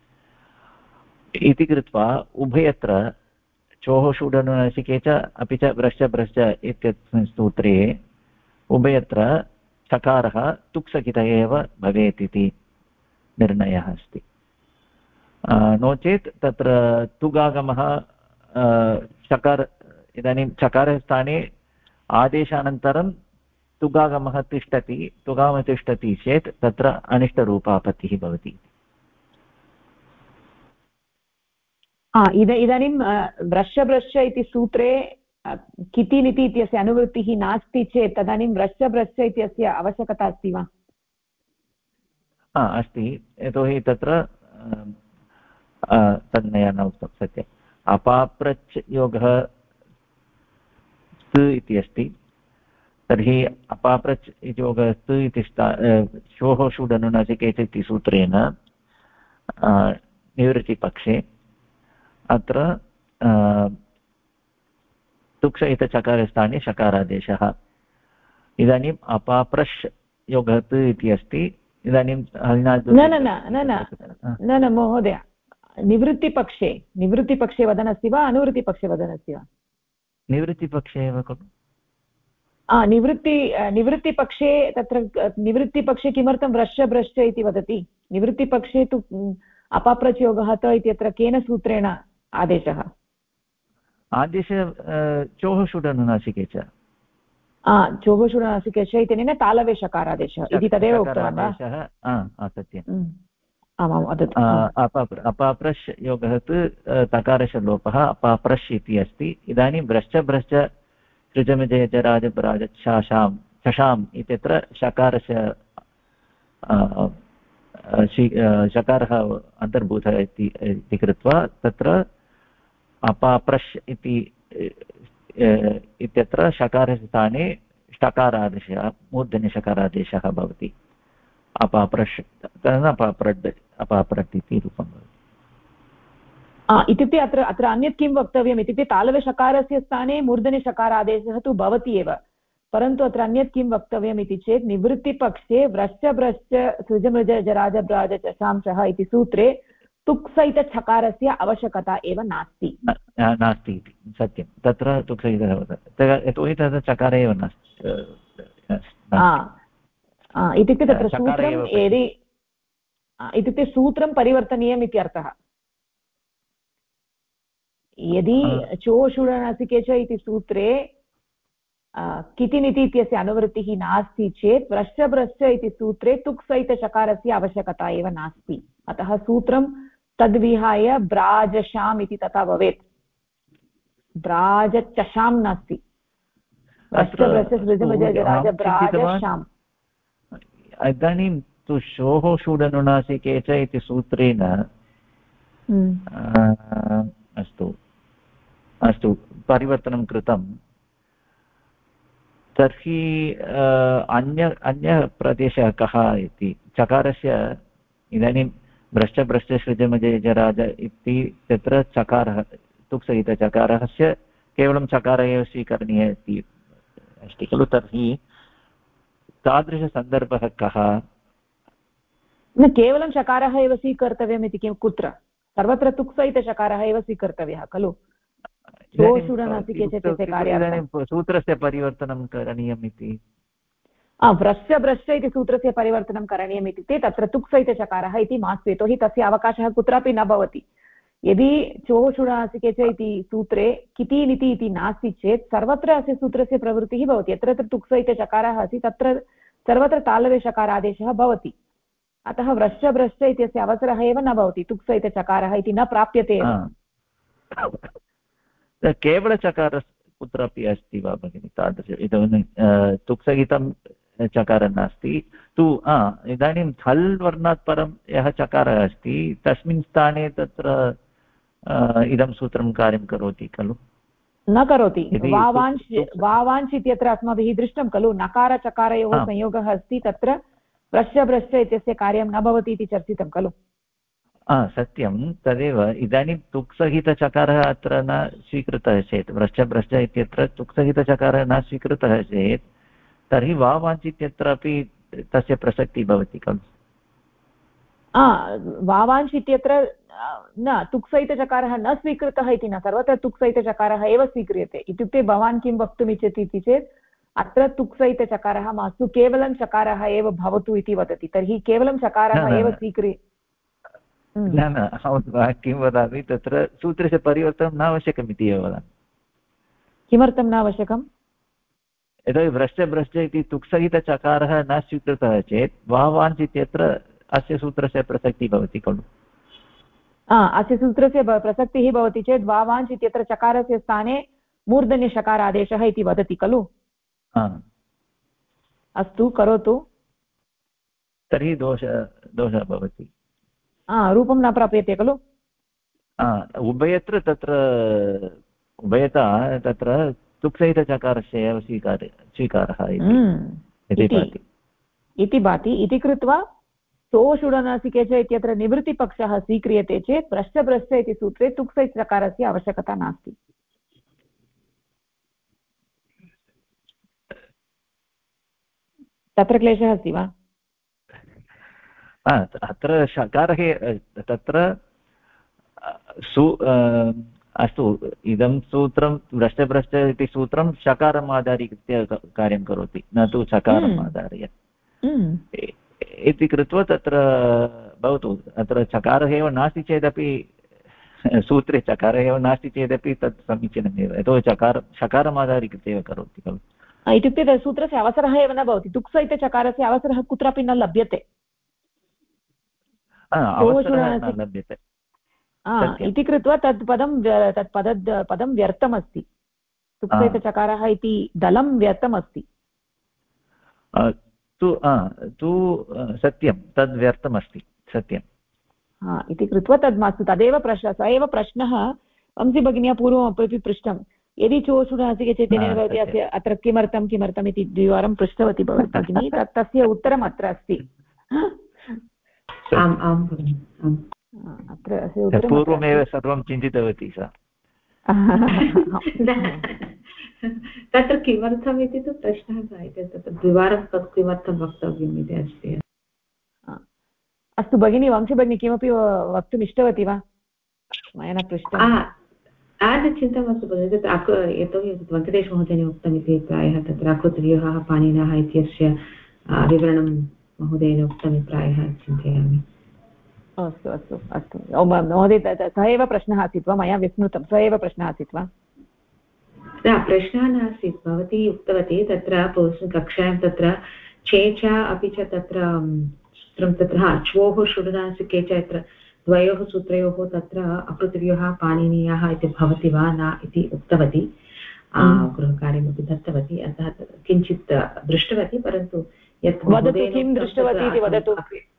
इति कृत्वा उभयत्र चोः शूडनुनासिके च अपि च भ्रश्च भ्रश्च इत्यस्मिन् सूत्रे उभयत्र चकारः तुक्सहितः एव भवेत् इति निर्णयः अस्ति। नो चेत् तत्र तुगागमः इदानीं चकारस्थाने आदेशानन्तरं तुगागमः तिष्ठति चेत् तत्र अनिष्टरूपापत्तिः भवति। इदानीं व्रश्च भ्रश्च इति सूत्रे किति निति इत्यस्य अनुवृत्तिः नास्ति चेत् तदानीं व्रश्च भ्रश्च इत्यस्य आवश्यकता अस्ति वा? अस्ति, यतोहि तत्र तन्मया न उक्तं सत्यम्। अपाप्रच् योगः इति अस्ति, तर्हि अपाप्रच् इति योगः इति श्वोः शूडनुनासिके च इति सूत्रेण निवृत्तिपक्षे अत्र तुक्सहितचकारस्थाने शकारादेशः। इदानीम् अपाप्रश् योगः इति अस्ति। इदानीं न महोदय, निवृत्तिपक्षे वदनस्ति वा अनुवृत्तिपक्षे वदनस्ति वा? निवृत्तिपक्षे एव खलु। निवृत्तिपक्षे तत्र निवृत्तिपक्षे किमर्थं व्रश्च भ्रश्च इति वदति? निवृत्तिपक्षे तु अपाप्रच् योगः त इत्यत्र केन सूत्रेण आदेशः चोः शूडनुनासिके च चोः शूडनुनासिके च इत्यनेन तालवे शकारादेशः इति तदेव उक्तवान् वा? सत्यम्। आमां वदतु। अपाप्रश् योगः तु तकारस्य लोपः अपाप्रश् इति अस्ति। इदानीं भ्रश्च भ्रश्च सृजमजयजराजपराज शशाम् इत्यत्र शकारः अन्तर्भूतः इति कृत्वा तत्र अपाप्रश् इत्यत्र शकारस्य स्थाने षकारादेशः मूर्धन्यषकारादेशः भवति। अपाप्रश् अपाप्रट् इति रूपं भवति। इत्युक्ते अत्र अन्यत् किं वक्तव्यम् इत्युक्ते तालवे शकारस्य स्थाने मूर्धन्यषकारादेशः तु भवति एव, परन्तु अत्र अन्यत् किं वक्तव्यम् इति चेत् निवृत्तिपक्षे व्रश्च भ्रश्च सृजमृज जराज ब्राज चषांशः इति सूत्रे तुक्सहितछकारस्य आवश्यकता एव नास्ति इति सत्यं तत्र तुक्सहितः यतोहि तत्र चकार एव नास्ति इत्युक्ते तत्र सूत्रं यदि इत्युक्ते सूत्रं परिवर्तनीयम् इति अर्थः यदि चोषुडनसिके च इति सूत्रे कितिनिति इत्यस्य अनुवृत्तिः नास्ति चेत् व्रश्च इति सूत्रे तुक्सहितचकारस्य आवश्यकता एव नास्ति अतः सूत्रं तद्विहाय ब्राजशाम् इति तथा भवेत् ब्राजचषां नास्ति ब्राजशाम् इदानीं तु शोः षूडनुनासिके च इति सूत्रेण अस्तु परिवर्तनं कृतं तर्हि अन्य प्रदेशः कः इति चकारस्य इदानीं भ्रष्ट सृजमजराज इति तत्र चकारः तुक्सहितचकारस्य केवलं चकार एव स्वीकरणीयः इति अस्ति खलु तर्हि तादृशसन्दर्भः कः न केवलं चकारः एव स्वीकर्तव्यम् इति किं कुत्र सर्वत्र तुक्सहितचकारः एव स्वीकर्तव्यः खलु सूत्रस्य परिवर्तनं करणीयम् इति भ्रश्च इति सूत्रस्य परिवर्तनं करणीयम् इत्युक्ते तत्र तुक्सहितचकारः इति मास्तु यतोहि तस्य अवकाशः कुत्रापि न भवति यदि चोषुणासिके च इति सूत्रे किति निति इति नास्ति चेत् सर्वत्र अस्य सूत्रस्य प्रवृत्तिः भवति यत्र यत्र तुक्सहितचकारः अस्ति तत्र सर्वत्र तालव्यषकारादेशः भवति अतः व्रश्च इत्यस्य अवसरः एव न भवति तुक्सहितचकारः इति न प्राप्यते एव केवलचकारः कुत्रापि अस्ति वा भगिनि तादृश इदानीं तुक्सहितं चकारः नास्ति तु इदानीं हल् वर्णात् परं यः चकारः अस्ति तस्मिन् स्थाने तत्र इदं सूत्रं कार्यं करोति खलु न करोति वावांश् इत्यत्र अस्माभिः दृष्टं खलु नकारचकारयोः संयोगः अस्ति तत्र व्रश्च इत्यस्य कार्यं न भवति इति चर्चितं खलु सत्यं तदेव इदानीं तुक्सहितचकारः अत्र न स्वीकृतः चेत् व्रश्च इत्यत्र तुक्सहितचकारः न स्वीकृतः चेत् तर्हि वावाञ्च् इत्यत्रापि तस्य प्रसक्तिः भवति खलु वावांश् इत्यत्र न तुक्सहितचकारः न स्वीकृतः इति न सर्वत्र तुक्सहितचकारः एव स्वीक्रियते इत्युक्ते भवान् किं वक्तुमिच्छति इति चेत् अत्र तुक्सहितचकारः मास्तु केवलं चकारः एव भवतु इति वदति तर्हि केवलं चकारः एव न अहं किं वदामि तत्र सूत्रस्य परिवर्तनं न आवश्यकम् इति एव वदामि किमर्थं न आवश्यकम् यतोहि व्रश्च इति तुक्सहितचकारः न स्वीकृतः चेत् वावाञ्च् इत्यत्र अस्य सूत्रस्य प्रसक्तिः भवति खलु अस्य सूत्रस्य प्रसक्तिः भवति चेत् वावाञ्च् इत्यत्र चकारस्य स्थाने मूर्धन्यषकारादेशः इति वदति खलु अस्तु करोतु तर्हि दोषः भवति रूपं न प्राप्यते खलु उभयता तत्र तुक्सहितचकारस्य एव स्वीकारः इति भाति इति कृत्वा सोषुडनासिके च इत्यत्र निवृत्तिपक्षः स्वीक्रियते चेत् व्रश्च इति सूत्रे तुक्सहितचकारस्य आवश्यकता नास्ति तत्र क्लेशः अस्ति वा अत्र शकारः तत्र अस्तु इदं सूत्रं व्रश्च इति सूत्रं शकारम् आधारीकृत्य कार्यं करोति न तु चकारम् आधार्य इति कृत्वा तत्र भवतु अत्र चकारः एव नास्ति चेदपि सूत्रे चकारः एव नास्ति चेदपि तत् समीचीनमेव यतोहि शकारम् आधारीकृत्य एव करोति खलु इत्युक्ते सूत्रस्य अवसरः एव न भवति तुक्सहितचकारस्य अवसरः कुत्रापि न लभ्यते लभ्यते इति कृत्वा तत् पदं व्यर्थमस्ति तुक्सहितचकारः इति दलं व्यर्थमस्ति तु सत्यं तद् व्यर्थमस्ति सत्यम् इति कृत्वा तद् मास्तु तदेव प्रश्नः स एव प्रश्नः वंसी भगिन्या पूर्वमपि पृष्टं यदि चोषुणासिके चेतेन भवति अस्य अत्र किमर्थम् इति द्विवारं पृष्टवती भगिनी तस्य उत्तरम् अत्र अस्ति अत्र पूर्वमेव सर्वं चिन्तितवती सा तत्र किमर्थम् इति तु प्रश्नः जायते तत्र द्विवारं तत् किमर्थं वक्तव्यम् इति अस्ति। अस्तु भगिनी, वंशी भगिनी किमपि वक्तुम् इष्टवती वा? मया न पृष्टं। चिन्ता मास्तु भगिनि, तत् यतोहि वेङ्कटेशमहोदयेन उक्तमिति प्रायः तत्र आकृतिव्यूहः पाणिनः इत्यस्य विवरणं महोदयेन उक्तमिति प्रायः चिन्तयामि। अस्तु अस्तु अस्तु महोदय, सः एव प्रश्नः आसीत् वा? मया विस्मृतं, सः एव प्रश्नः आसीत् वा? न, प्रश्नः नासीत्। भवती उक्तवती तत्र कक्षायां तत्र चेच अपि च तत्र सूत्रं तत्र च्वोः षुडनासिके च यत्र द्वयोः सूत्रयोः तत्र अपृथिव्यः पाणिनीयः इति भवति वा न इति उक्तवती। गृहकार्यमपि दत्तवती, अतः किञ्चित् दृष्टवती, परन्तु यत् किं दृष्टवती इति वदतु।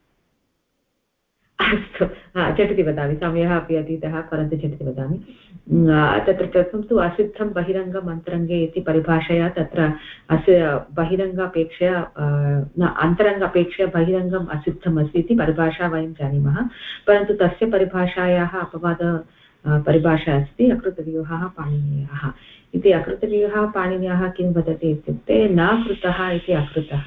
अस्तु, झटिति वदामि, समयः अपि अतीतः, परन्तु झटिति वदामि। तत्र प्रथमं तु असिद्धं बहिरङ्गम् अन्तरङ्गे इति परिभाषया तत्र बहिरङ्गापेक्षया न अन्तरङ्गापेक्षया बहिरङ्गम् असिद्धम् अस्ति इति परिभाषा वयं जानीमः, परन्तु तस्य परिभाषायाः अपवाद परिभाषा अस्ति अकृतव्यूहः पाणिनीयः इति। अकृतव्यूहः पाणिनीयः किं वदति इत्युक्ते न कृतः इति अकृतः,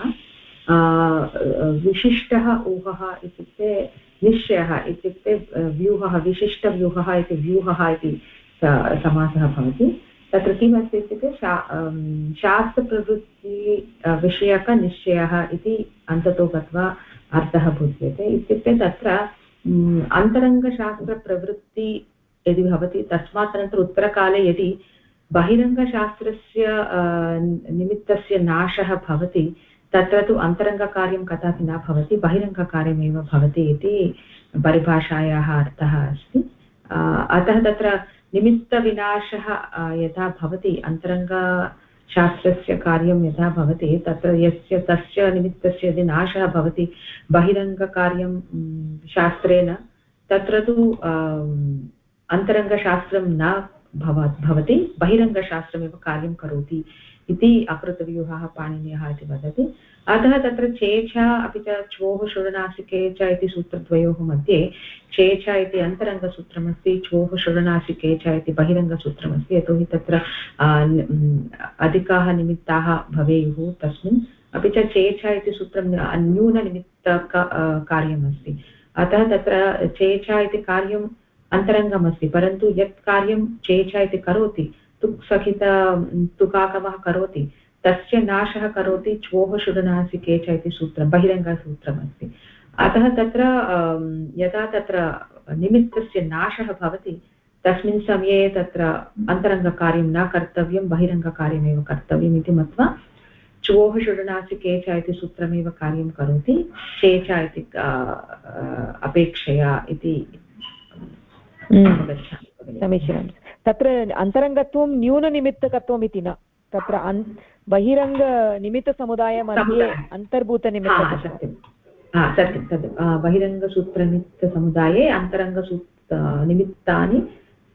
विशिष्टः ऊहः इत्युक्ते निश्चयः इत्युक्ते व्यूहः, विशिष्टव्यूहः इति व्यूहः इति समासः भवति। तत्र किमस्ति इत्युक्ते शास्त्रप्रवृत्ति विषयकनिश्चयः इति अन्ततो गत्वा अर्थः भूयते। इत्युक्ते तत्र अन्तरङ्गशास्त्रप्रवृत्ति यदि भवति, तस्मात् अनन्तरम् उत्तरकाले यदि बहिरङ्गशास्त्रस्य निमित्तस्य नाशः भवति, तत्र तु अन्तरङ्गकार्यं कदापि न भवति, बहिरङ्गकार्यमेव भवति इति परिभाषायाः अर्थः अस्ति। अतः तत्र निमित्तविनाशः यथा भवति, अन्तरङ्गशास्त्रस्य कार्यं यथा भवति, तत्र यस्य तस्य निमित्तस्य यदि नाशः भवति बहिरङ्गकार्यं शास्त्रेण, तत्र तु अन्तरङ्गशास्त्रं न भवति, बहिरङ्गशास्त्रमेव कार्यं करोति इति अकृतव्यूहः पाणिनीयः इति वदति। अतः तत्र चेच अपि च च्वोः षुडनासिके च इति सूत्रद्वयोः मध्ये चेच इति अन्तरङ्गसूत्रमस्ति, च्वोः षुडनासिके च इति बहिरङ्गसूत्रमस्ति। यतोहि तत्र अधिकाः निमित्ताः भवेयुः तस्मिन्, अपि च चेच इति सूत्रं न्यूननिमित्तक कार्यमस्ति। अतः तत्र चेच इति कार्यम् अन्तरङ्गमस्ति, परन्तु यत् कार्यं चेच इति करोति, तुक् सहित तुकागमः करोति, तस्य नाशः करोति च्वोः षुडनासिके च इति सूत्रं, बहिरङ्गसूत्रमस्ति। अतः तत्र यदा तत्र निमित्तस्य नाशः भवति, तस्मिन् समये तत्र अन्तरङ्गकार्यं न कर्तव्यं, बहिरङ्गकार्यमेव कर्तव्यम् इति मत्वा च्वोः षुडनासिके च इति सूत्रमेव कार्यं करोति, चेच इति अपेक्षया इति समीचीनं। तत्र अन्तरङ्गत्वं न्यूननिमित्तकत्वम् इति न, तत्र बहिरङ्गनिमित्तसमुदायमध्ये अन्तर्भूतनिमित्तं। सत्यं तद् बहिरङ्गसूत्रनिमित्तसमुदाये निमित्तानि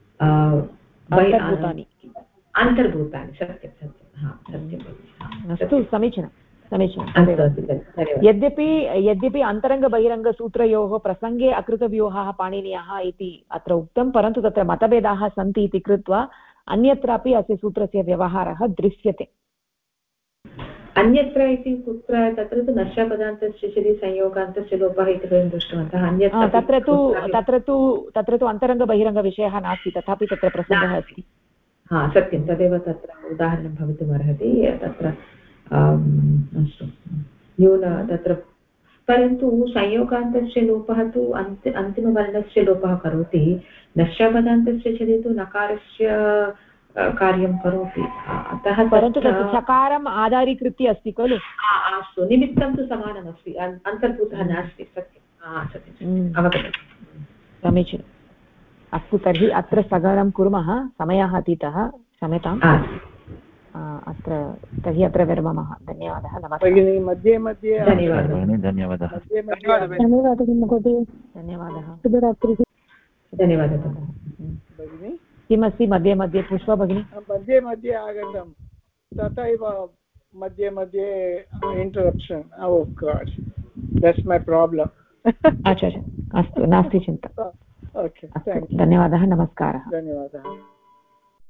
अन्तर्भूतानि। सत्यं सत्यं, अस्तु, समीचीनं समीचीनं। यद्यपि अन्तरङ्गबहिरङ्गसूत्रयोः प्रसङ्गे अकृतव्यूहः पाणिनीयः इति अत्र उक्तं, परन्तु तत्र मतभेदाः सन्ति इति कृत्वा अन्यत्रापि अस्य सूत्रस्य व्यवहारः दृश्यते। अन्यत्र इति कुत्र? तत्र तु नश्यपदान्तस्य चरि संयोगान्तस्य लोपः इति वयं दृष्टवन्तः। तत्र तु अन्तरङ्गबहिरङ्गविषयः नास्ति, तथापि तत्र प्रसङ्गः अस्ति। सत्यं, तदेव तत्र उदाहरणं भवितुमर्हति। तत्र अस्तु, न्यून तत्र, परन्तु संयोगान्तस्य लोपः तु अन्तिमवर्णस्य लोपः करोति, नश्यपदान्तस्य चरि तु नकारस्य कार्यं करोति। अतः परन्तु चकारम् आधारीकृत्य अस्ति खलु। अस्तु, निमित्तं तु समानमस्ति, अन्तर्भूतः नास्ति। सत्यम्, अवगतं। समीचीनम्। अस्तु, तर्हि अत्र स्थगनं कुर्मः, समयः अतीतः, क्षम्यताम्। अत्र तर्हि अत्र विरमामः। धन्यवादः। भगिनी मध्ये मध्ये धन्यवादः। धन्यवादः महोदय, धन्यवादः। शुभरात्रिः। धन्यवादः भगिनी। किमस्ति मध्ये मध्ये? पुष्पा भगिनी मध्ये मध्ये आगतं, तथैव मध्ये मध्ये interruption. Oh god, that's my problem. अच्छा, अस्तु, नास्ति चिन्ता। Okay, thank you. धन्यवादः, नमस्कारः। धन्यवादः।